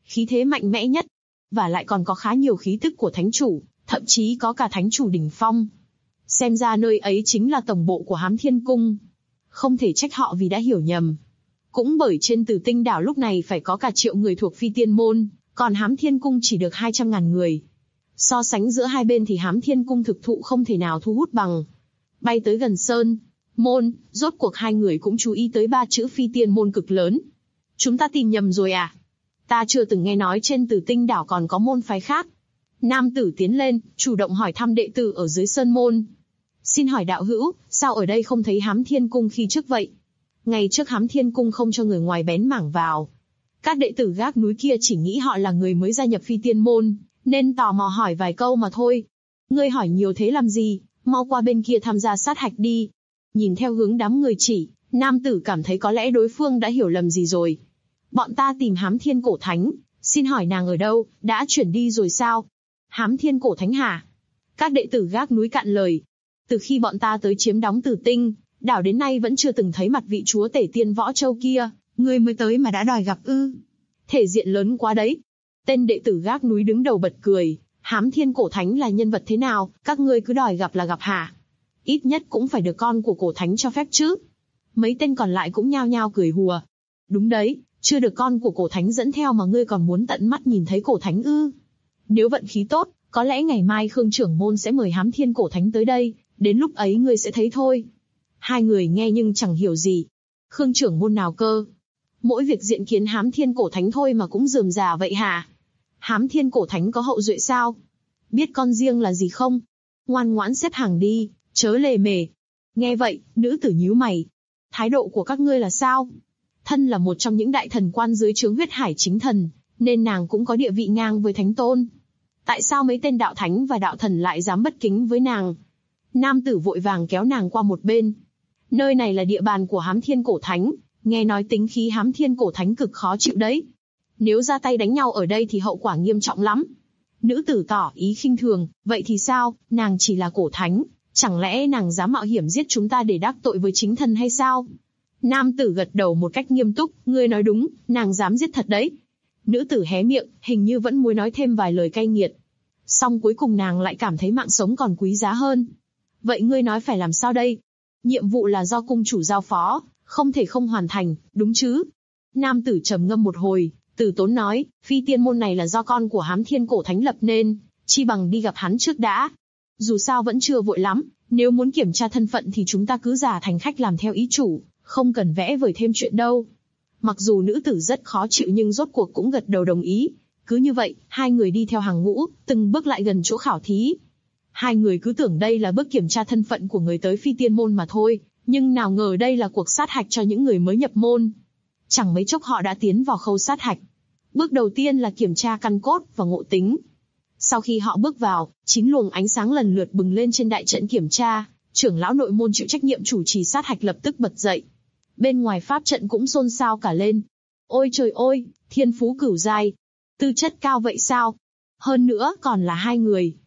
khí thế mạnh mẽ nhất, và lại còn có khá nhiều khí tức của thánh chủ, thậm chí có cả thánh chủ đỉnh phong. Xem ra nơi ấy chính là tổng bộ của Hám Thiên Cung. Không thể trách họ vì đã hiểu nhầm. Cũng bởi trên Tử Tinh đảo lúc này phải có cả triệu người thuộc Phi Tiên môn, còn Hám Thiên Cung chỉ được 200.000 người. So sánh giữa hai bên thì Hám Thiên Cung thực thụ không thể nào thu hút bằng. Bay tới gần Sơn môn, rốt cuộc hai người cũng chú ý tới 3 chữ Phi Tiên môn cực lớn. Chúng ta tìm nhầm rồi à? Ta chưa từng nghe nói trên Tử Tinh đảo còn có môn phái khác. Nam tử tiến lên, chủ động hỏi thăm đệ tử ở dưới Sơn môn. Xin hỏi đạo hữu, sao ở đây không thấy Hám Thiên Cung khi trước vậy? Ngày trước Hám Thiên Cung không cho người ngoài bén mảng vào. Các đệ tử gác núi kia chỉ nghĩ họ là người mới gia nhập Phi Tiên môn, nên tò mò hỏi vài câu mà thôi. Ngươi hỏi nhiều thế làm gì, mau qua bên kia tham gia sát hạch đi. Nhìn theo hướng đám người chỉ, nam tử cảm thấy có lẽ đối phương đã hiểu lầm gì rồi. Bọn ta tìm Hám Thiên Cổ Thánh, xin hỏi nàng ở đâu, đã chuyển đi rồi sao? Hám Thiên Cổ Thánh hả? Các đệ tử gác núi cạn lời. Từ khi bọn ta tới chiếm đóng Tử Tinh đảo đến nay vẫn chưa từng thấy mặt vị chúa tể Tiên Võ Châu kia, ngươi mới tới mà đã đòi gặp ư? Thể diện lớn quá đấy. Tên đệ tử gác núi đứng đầu bật cười. Hám Thiên Cổ Thánh là nhân vật thế nào, các ngươi cứ đòi gặp là gặp hả? Ít nhất cũng phải được con của Cổ Thánh cho phép chứ. Mấy tên còn lại cũng nhao nhao cười hùa. Đúng đấy, chưa được con của Cổ Thánh dẫn theo mà ngươi còn muốn tận mắt nhìn thấy Cổ Thánh ư? Nếu vận khí tốt, có lẽ ngày mai Khương trưởng môn sẽ mời Hám Thiên Cổ Thánh tới đây, đến lúc ấy ngươi sẽ thấy thôi. Hai người nghe nhưng chẳng hiểu gì. Khương trưởng môn nào cơ? Mỗi việc diện kiến Hám Thiên Cổ Thánh thôi mà cũng rườm rà vậy hả? Hám Thiên Cổ Thánh có hậu duệ sao? Biết con riêng là gì không? Ngoan ngoãn xếp hàng đi, chớ lề mề. Nghe vậy, nữ tử nhíu mày. Thái độ của các ngươi là sao? Thân là một trong những đại thần quan dưới trướng huyết hải chính thần, nên nàng cũng có địa vị ngang với thánh tôn. Tại sao mấy tên đạo thánh và đạo thần lại dám bất kính với nàng? Nam tử vội vàng kéo nàng qua một bên. Nơi này là địa bàn của Hám Thiên Cổ Thánh, nghe nói tính khí Hám Thiên Cổ Thánh cực khó chịu đấy. Nếu ra tay đánh nhau ở đây thì hậu quả nghiêm trọng lắm. Nữ tử tỏ ý khinh thường, vậy thì sao, nàng chỉ là Cổ Thánh, chẳng lẽ nàng dám mạo hiểm giết chúng ta để đắc tội với chính thần hay sao? Nam tử gật đầu một cách nghiêm túc, ngươi nói đúng, nàng dám giết thật đấy. Nữ tử hé miệng, hình như vẫn muốn nói thêm vài lời cay nghiệt. Song cuối cùng nàng lại cảm thấy mạng sống còn quý giá hơn. Vậy ngươi nói phải làm sao đây? Nhiệm vụ là do cung chủ giao phó, không thể không hoàn thành, đúng chứ? Nam tử trầm ngâm một hồi, từ tốn nói, Phi Tiên môn này là do con của Hám Thiên Cổ Thánh lập nên, chi bằng đi gặp hắn trước đã. Dù sao vẫn chưa vội lắm, nếu muốn kiểm tra thân phận thì chúng ta cứ giả thành khách làm theo ý chủ, không cần vẽ vời thêm chuyện đâu. Mặc dù nữ tử rất khó chịu nhưng rốt cuộc cũng gật đầu đồng ý. Cứ như vậy, hai người đi theo hàng ngũ, từng bước lại gần chỗ khảo thí. Hai người cứ tưởng đây là bước kiểm tra thân phận của người tới Phi Tiên môn mà thôi, nhưng nào ngờ đây là cuộc sát hạch cho những người mới nhập môn. Chẳng mấy chốc họ đã tiến vào khâu sát hạch. Bước đầu tiên là kiểm tra căn cốt và ngộ tính. Sau khi họ bước vào, 9 luồng ánh sáng lần lượt bừng lên trên đại trận kiểm tra, trưởng lão nội môn chịu trách nhiệm chủ trì sát hạch lập tức bật dậy. Bên ngoài pháp trận cũng xôn xao cả lên. Ôi trời ơi, thiên phú cửu giai, tư chất cao vậy sao? Hơn nữa còn là hai người.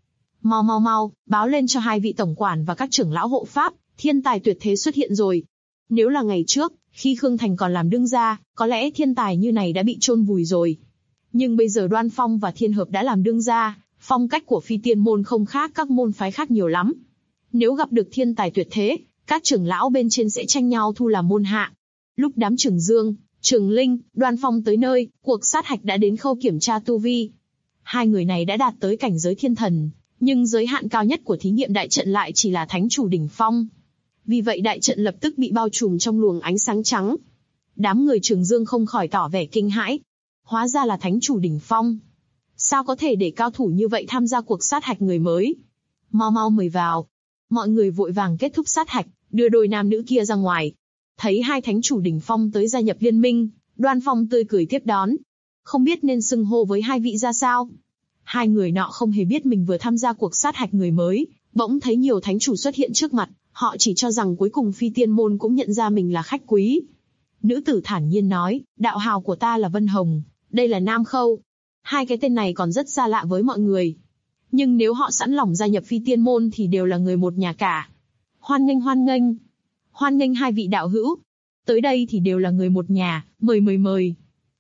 Mau, báo lên cho hai vị tổng quản và các trưởng lão hộ pháp, thiên tài tuyệt thế xuất hiện rồi. Nếu là ngày trước, khi Khương Thành còn làm đương gia, có lẽ thiên tài như này đã bị chôn vùi rồi. Nhưng bây giờ Đoan Phong và Thiên Hợp đã làm đương gia, phong cách của Phi Tiên môn không khác các môn phái khác nhiều lắm. Nếu gặp được thiên tài tuyệt thế, các trưởng lão bên trên sẽ tranh nhau thu làm môn hạ. Lúc đám Trường Dương, Trường Linh, Đoan Phong tới nơi, cuộc sát hạch đã đến khâu kiểm tra tu vi. Hai người này đã đạt tới cảnh giới thiên thần, nhưng giới hạn cao nhất của thí nghiệm đại trận lại chỉ là thánh chủ đỉnh phong. Vì vậy đại trận lập tức bị bao trùm trong luồng ánh sáng trắng. Đám người Trường Dương không khỏi tỏ vẻ kinh hãi. Hóa ra là thánh chủ đỉnh phong. Sao có thể để cao thủ như vậy tham gia cuộc sát hạch người mới? Mau mời vào. Mọi người vội vàng kết thúc sát hạch, đưa đôi nam nữ kia ra ngoài. Thấy hai thánh chủ đỉnh phong tới gia nhập liên minh, Đoan Phong tươi cười tiếp đón. Không biết nên xưng hô với hai vị ra sao? Hai người nọ không hề biết mình vừa tham gia cuộc sát hạch người mới, bỗng thấy nhiều thánh chủ xuất hiện trước mặt, họ chỉ cho rằng cuối cùng Phi Tiên môn cũng nhận ra mình là khách quý. Nữ tử thản nhiên nói, đạo hào của ta là Vân Hồng, đây là Nam Khâu. Hai cái tên này còn rất xa lạ với mọi người. Nhưng nếu họ sẵn lòng gia nhập Phi Tiên môn thì đều là người một nhà cả. Hoan nghênh hai vị đạo hữu. Tới đây thì đều là người một nhà, mời.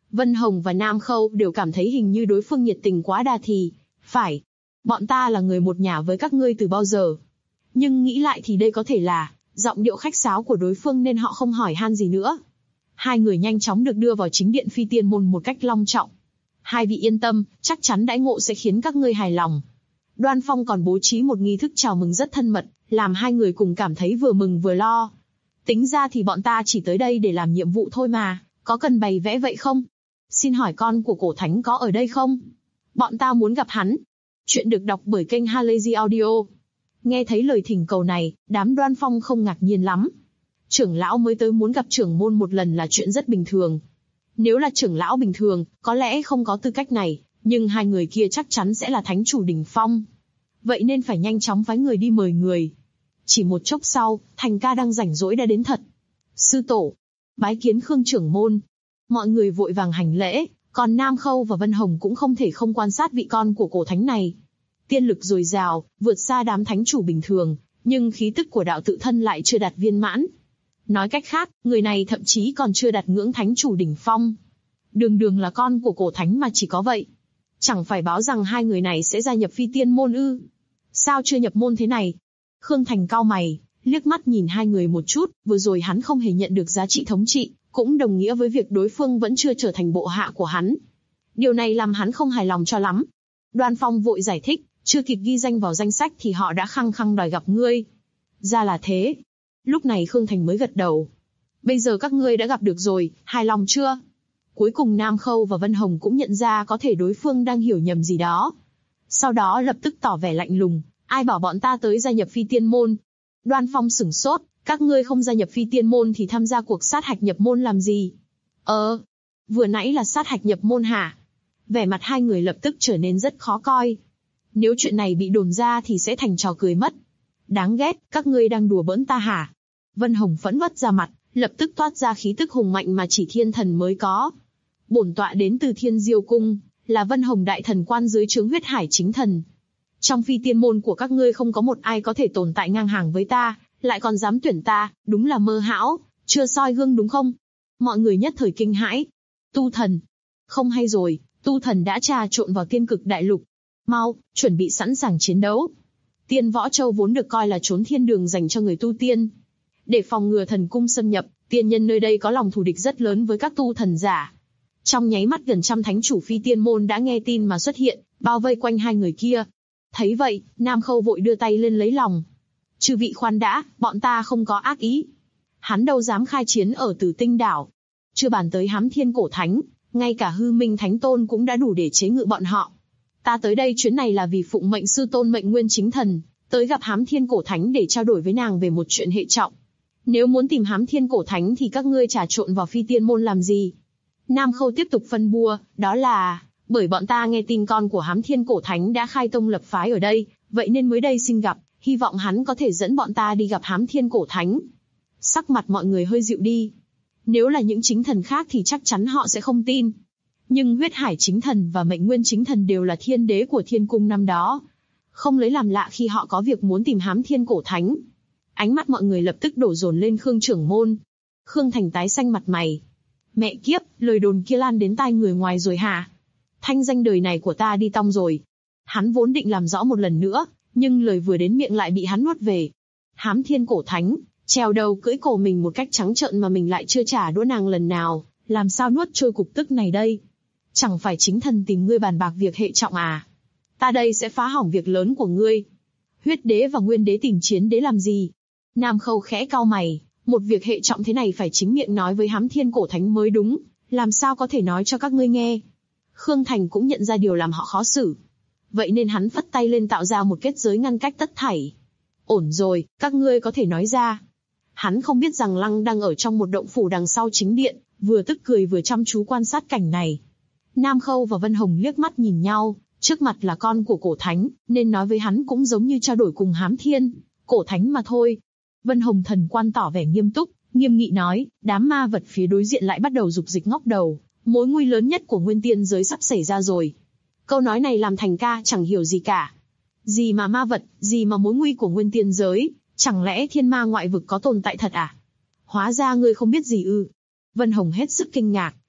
Vân Hồng và Nam Khâu đều cảm thấy hình như đối phương nhiệt tình quá đa thì, phải. Bọn ta là người một nhà với các ngươi từ bao giờ. Nhưng nghĩ lại thì đây có thể là giọng điệu khách sáo của đối phương nên họ không hỏi han gì nữa. Hai người nhanh chóng được đưa vào chính điện Phi Tiên Môn một cách long trọng. Hai vị yên tâm, chắc chắn đãi ngộ sẽ khiến các ngươi hài lòng. Đoan Phong còn bố trí một nghi thức chào mừng rất thân mật, làm hai người cùng cảm thấy vừa mừng vừa lo. Tính ra thì bọn ta chỉ tới đây để làm nhiệm vụ thôi mà, có cần bày vẽ vậy không? Xin hỏi con của cổ thánh có ở đây không? Bọn ta muốn gặp hắn. Chuyện được đọc bởi kênh Halazy Audio. Nghe thấy lời thỉnh cầu này, đám Đoan Phong không ngạc nhiên lắm. Trưởng lão mới tới muốn gặp trưởng môn một lần là chuyện rất bình thường. Nếu là trưởng lão bình thường, có lẽ không có tư cách này, nhưng hai người kia chắc chắn sẽ là thánh chủ đỉnh phong. Vậy nên phải nhanh chóng phái người đi mời người. Chỉ một chốc sau, Thành ca đang rảnh rỗi đã đến thật. Sư tổ, bái kiến Khương trưởng môn. Mọi người vội vàng hành lễ, còn Nam Khâu và Vân Hồng cũng không thể không quan sát vị con của cổ thánh này. Tiên lực dồi dào, vượt xa đám thánh chủ bình thường, nhưng khí tức của đạo tự thân lại chưa đạt viên mãn. Nói cách khác, người này thậm chí còn chưa đạt ngưỡng thánh chủ đỉnh phong. Đường đường là con của cổ thánh mà chỉ có vậy. Chẳng phải báo rằng hai người này sẽ gia nhập Phi Tiên Môn ư? Sao chưa nhập môn thế này? Khương Thành cau mày, liếc mắt nhìn hai người một chút, vừa rồi hắn không hề nhận được giá trị thống trị, cũng đồng nghĩa với việc đối phương vẫn chưa trở thành bộ hạ của hắn. Điều này làm hắn không hài lòng cho lắm. Đoan Phong vội giải thích, chưa kịp ghi danh vào danh sách thì họ đã khăng khăng đòi gặp ngươi. Ra là thế. Lúc này Khương Thành mới gật đầu. Bây giờ các ngươi đã gặp được rồi, hài lòng chưa? Cuối cùng Nam Khâu và Vân Hồng cũng nhận ra có thể đối phương đang hiểu nhầm gì đó. Sau đó lập tức tỏ vẻ lạnh lùng, ai bảo bọn ta tới gia nhập Phi Tiên Môn? Đoan Phong sửng sốt, các ngươi không gia nhập Phi Tiên Môn thì tham gia cuộc sát hạch nhập môn làm gì? Vừa nãy là sát hạch nhập môn hả? Vẻ mặt hai người lập tức trở nên rất khó coi. Nếu chuyện này bị đồn ra thì sẽ thành trò cười mất. Đáng ghét, các ngươi đang đùa bỡn ta hả? Vân Hồng phẫn uất ra mặt, lập tức toát ra khí tức hùng mạnh mà chỉ thiên thần mới có. Bổn tọa đến từ Thiên Diêu Cung, là Vân Hồng đại thần quan dưới trướng Huyết Hải chính thần. Trong Phi Tiên Môn của các ngươi không có một ai có thể tồn tại ngang hàng với ta, lại còn dám tuyển ta, đúng là mơ hão, chưa soi gương đúng không? Mọi người nhất thời kinh hãi. Tu thần. Không hay rồi, tu thần đã trà trộn vào Tiên Cực Đại Lục. Mau, chuẩn bị sẵn sàng chiến đấu. Tiên Võ Châu vốn được coi là chốn thiên đường dành cho người tu tiên. Để phòng ngừa thần cung xâm nhập, tiên nhân nơi đây có lòng thù địch rất lớn với các tu thần giả. Trong nháy mắt gần trăm thánh chủ Phi Tiên Môn đã nghe tin mà xuất hiện, bao vây quanh hai người kia. Thấy vậy, Nam Khâu vội đưa tay lên lấy lòng. Chư vị khoan đã, bọn ta không có ác ý. Hắn đâu dám khai chiến ở Tử Tinh Đảo. Chưa bàn tới Hám Thiên Cổ Thánh, ngay cả Hư Minh Thánh Tôn cũng đã đủ để chế ngự bọn họ. Ta tới đây chuyến này là vì phụng mệnh sư tôn Mệnh Nguyên Chính Thần, tới gặp Hám Thiên Cổ Thánh để trao đổi với nàng về một chuyện hệ trọng. Nếu muốn tìm Hám Thiên Cổ Thánh thì các ngươi trà trộn vào Phi Tiên Môn làm gì? Nam Khâu tiếp tục phân bua, đó là bởi bọn ta nghe tin con của Hám Thiên Cổ Thánh đã khai tông lập phái ở đây, vậy nên mới đây xin gặp, hy vọng hắn có thể dẫn bọn ta đi gặp Hám Thiên Cổ Thánh. Sắc mặt mọi người hơi dịu đi. Nếu là những chính thần khác thì chắc chắn họ sẽ không tin. Nhưng Huyết Hải chính thần và Mệnh Nguyên chính thần đều là thiên đế của Thiên Cung năm đó. Không lấy làm lạ khi họ có việc muốn tìm Hám Thiên Cổ Thánh. Ánh mắt mọi người lập tức đổ dồn lên Khương trưởng môn. Khương Thành tái xanh mặt mày. Mẹ kiếp, lời đồn kia lan đến tai người ngoài rồi hả? Thanh danh đời này của ta đi tong rồi. Hắn vốn định làm rõ một lần nữa, nhưng lời vừa đến miệng lại bị hắn nuốt về. Hám Thiên Cổ Thánh, trèo đầu cưỡi cổ mình một cách trắng trợn mà mình lại chưa trả đũa nàng lần nào, làm sao nuốt trôi cục tức này đây? Chẳng phải chính thần tìm ngươi bàn bạc việc hệ trọng à? Ta đây sẽ phá hỏng việc lớn của ngươi. Huyết đế và Nguyên đế tìm chiến đế làm gì? Nam Khâu khẽ cau mày, một việc hệ trọng thế này phải chính miệng nói với Hám Thiên Cổ Thánh mới đúng, làm sao có thể nói cho các ngươi nghe? Khương Thành cũng nhận ra điều làm họ khó xử. Vậy nên hắn phất tay lên tạo ra một kết giới ngăn cách tất thảy. Ổn rồi, các ngươi có thể nói ra. Hắn không biết rằng Lăng đang ở trong một động phủ đằng sau chính điện, vừa tức cười vừa chăm chú quan sát cảnh này. Nam Khâu và Vân Hồng liếc mắt nhìn nhau, trước mặt là con của Cổ Thánh, nên nói với hắn cũng giống như trao đổi cùng Hám Thiên Cổ Thánh mà thôi. Vân Hồng thần quan tỏ vẻ nghiêm túc, nghiêm nghị nói, đám ma vật phía đối diện lại bắt đầu dục dịch ngóc đầu, mối nguy lớn nhất của nguyên tiên giới sắp xảy ra rồi. Câu nói này làm Thành ca chẳng hiểu gì cả. Gì mà ma vật, gì mà mối nguy của nguyên tiên giới, chẳng lẽ thiên ma ngoại vực có tồn tại thật à? Hóa ra ngươi không biết gì ư? Vân Hồng hết sức kinh ngạc,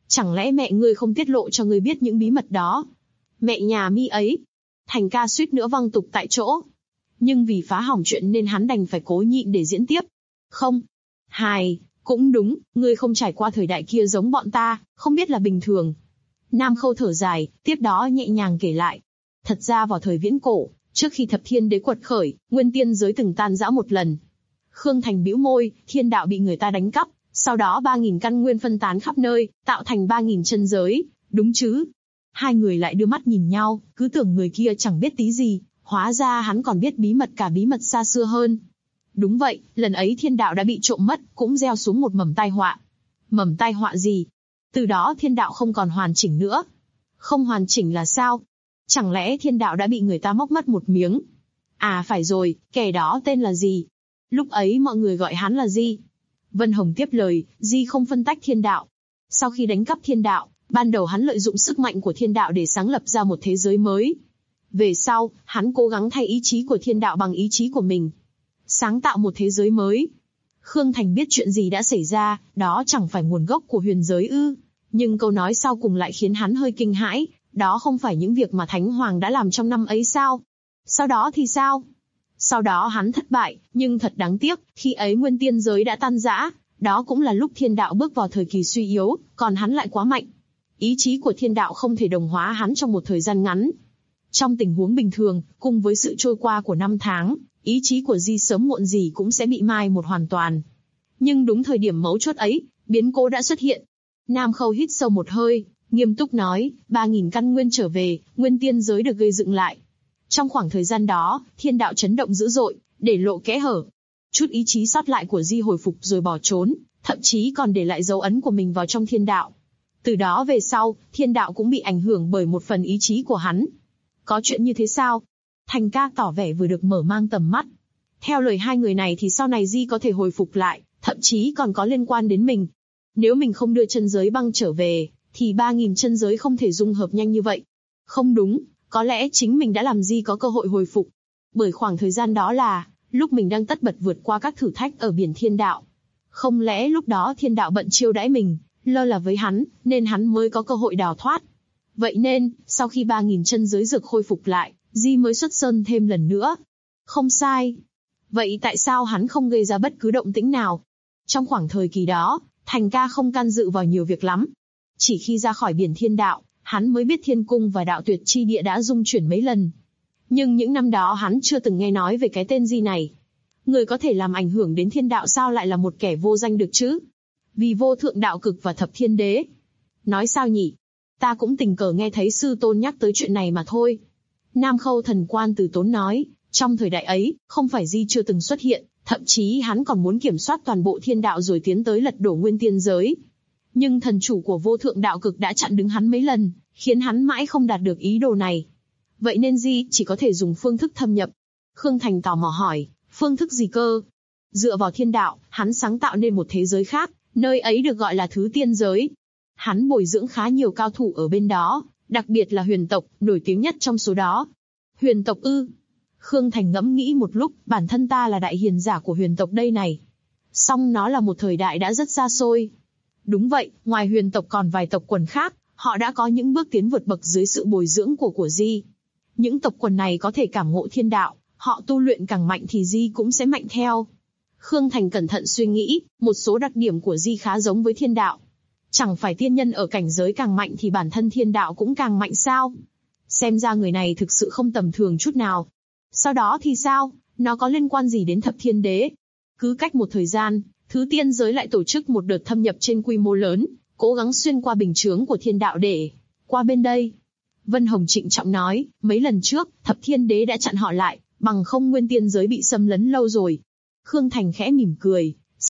Chẳng lẽ mẹ ngươi không tiết lộ cho ngươi biết những bí mật đó? Mẹ nhà mi ấy. Thành ca suýt nữa văng tục tại chỗ. Nhưng vì phá hỏng chuyện nên hắn đành phải cố nhịn để diễn tiếp. Không. Hài, cũng đúng, ngươi không trải qua thời đại kia giống bọn ta, không biết là bình thường. Nam Khâu thở dài, tiếp đó nhẹ nhàng kể lại. Thật ra vào thời viễn cổ, trước khi thập thiên đế quật khởi, nguyên tiên giới từng tan rã một lần. Khương Thành bĩu môi, thiên đạo bị người ta đánh cắp, sau đó 3.000 căn nguyên phân tán khắp nơi, tạo thành 3.000 chân giới, đúng chứ? Hai người lại đưa mắt nhìn nhau, cứ tưởng người kia chẳng biết tí gì, hóa ra hắn còn biết bí mật cả bí mật xa xưa hơn. Đúng vậy, lần ấy thiên đạo đã bị trộm mất, cũng gieo xuống một mầm tai họa. Mầm tai họa gì? Từ đó thiên đạo không còn hoàn chỉnh nữa. Không hoàn chỉnh là sao? Chẳng lẽ thiên đạo đã bị người ta móc mất một miếng? À phải rồi, kẻ đó tên là gì? Lúc ấy mọi người gọi hắn là Di. Vân Hồng tiếp lời, Di không phân tách thiên đạo. Sau khi đánh cắp thiên đạo, ban đầu hắn lợi dụng sức mạnh của thiên đạo để sáng lập ra một thế giới mới. Về sau, hắn cố gắng thay ý chí của thiên đạo bằng ý chí của mình. Sáng tạo một thế giới mới. Khương Thành biết chuyện gì đã xảy ra, đó chẳng phải nguồn gốc của huyền giới ư. Nhưng câu nói sau cùng lại khiến hắn hơi kinh hãi, đó không phải những việc mà Thánh Hoàng đã làm trong năm ấy sao? Sau đó thì sao? Sau đó hắn thất bại, nhưng thật đáng tiếc, khi ấy nguyên tiên giới đã tan rã, đó cũng là lúc thiên đạo bước vào thời kỳ suy yếu, còn hắn lại quá mạnh. Ý chí của thiên đạo không thể đồng hóa hắn trong một thời gian ngắn. Trong tình huống bình thường, cùng với sự trôi qua của năm tháng, ý chí của Di sớm muộn gì cũng sẽ bị mai một hoàn toàn. Nhưng đúng thời điểm mấu chốt ấy, biến cố đã xuất hiện. Nam Khâu hít sâu một hơi, nghiêm túc nói, 3.000 căn nguyên trở về, nguyên tiên giới được gây dựng lại. Trong khoảng thời gian đó, thiên đạo chấn động dữ dội, để lộ kẽ hở. Chút ý chí sót lại của Di hồi phục rồi bỏ trốn, thậm chí còn để lại dấu ấn của mình vào trong thiên đạo. Từ đó về sau, thiên đạo cũng bị ảnh hưởng bởi một phần ý chí của hắn. Có chuyện như thế sao? Thành ca tỏ vẻ vừa được mở mang tầm mắt. Theo lời hai người này thì sau này Di có thể hồi phục lại, thậm chí còn có liên quan đến mình. Nếu mình không đưa chân giới băng trở về, thì 3.000 chân giới không thể dung hợp nhanh như vậy. Không đúng, có lẽ chính mình đã làm Di có cơ hội hồi phục. Bởi khoảng thời gian đó là lúc mình đang tất bật vượt qua các thử thách ở biển thiên đạo. Không lẽ lúc đó thiên đạo bận chiêu đãi mình, lơ là với hắn, nên hắn mới có cơ hội đào thoát. Vậy nên, sau khi 3.000 chân giới dược khôi phục lại, Di mới xuất sơn thêm lần nữa. Không sai. Vậy tại sao hắn không gây ra bất cứ động tĩnh nào? Trong khoảng thời kỳ đó, Thành ca không can dự vào nhiều việc lắm. Chỉ khi ra khỏi biển thiên đạo, hắn mới biết thiên cung và đạo tuyệt chi địa đã rung chuyển mấy lần. Nhưng những năm đó hắn chưa từng nghe nói về cái tên Di này. Người có thể làm ảnh hưởng đến thiên đạo sao lại là một kẻ vô danh được chứ? Vì vô thượng đạo cực và thập thiên đế. Nói sao nhỉ? Ta cũng tình cờ nghe thấy sư tôn nhắc tới chuyện này mà thôi. Nam Khâu thần quan từ tốn nói, trong thời đại ấy, không phải Di chưa từng xuất hiện, thậm chí hắn còn muốn kiểm soát toàn bộ thiên đạo rồi tiến tới lật đổ nguyên tiên giới. Nhưng thần chủ của vô thượng đạo cực đã chặn đứng hắn mấy lần, khiến hắn mãi không đạt được ý đồ này. Vậy nên Di chỉ có thể dùng phương thức thâm nhập. Khương Thành tò mò hỏi, phương thức gì cơ? Dựa vào thiên đạo, hắn sáng tạo nên một thế giới khác, nơi ấy được gọi là thứ tiên giới. Hắn bồi dưỡng khá nhiều cao thủ ở bên đó, đặc biệt là huyền tộc, nổi tiếng nhất trong số đó. Huyền tộc ư? Khương Thành ngẫm nghĩ một lúc, bản thân ta là đại hiền giả của huyền tộc đây này. Song nó là một thời đại đã rất xa xôi. Đúng vậy, ngoài huyền tộc còn vài tộc quần khác, họ đã có những bước tiến vượt bậc dưới sự bồi dưỡng của Di. Những tộc quần này có thể cảm ngộ thiên đạo, họ tu luyện càng mạnh thì Di cũng sẽ mạnh theo. Khương Thành cẩn thận suy nghĩ, một số đặc điểm của Di khá giống với thiên đạo. Chẳng phải tiên nhân ở cảnh giới càng mạnh thì bản thân thiên đạo cũng càng mạnh sao? Xem ra người này thực sự không tầm thường chút nào. Sau đó thì sao? Nó có liên quan gì đến thập thiên đế? Cứ cách một thời gian, thứ tiên giới lại tổ chức một đợt thâm nhập trên quy mô lớn, cố gắng xuyên qua bình chướng của thiên đạo để qua bên đây. Vân Hồng trịnh trọng nói, mấy lần trước, thập thiên đế đã chặn họ lại, bằng không nguyên tiên giới bị xâm lấn lâu rồi. Khương Thành khẽ mỉm cười.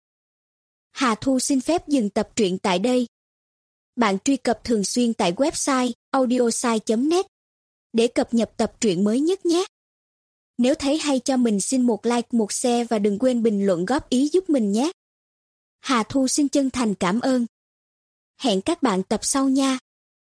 Hà Thu xin phép dừng tập truyện tại đây. Bạn truy cập thường xuyên tại website audiosai.net để cập nhật tập truyện mới nhất nhé. Nếu thấy hay cho mình xin một like, một share và đừng quên bình luận góp ý giúp mình nhé. Hà Thu xin chân thành cảm ơn. Hẹn các bạn tập sau nha.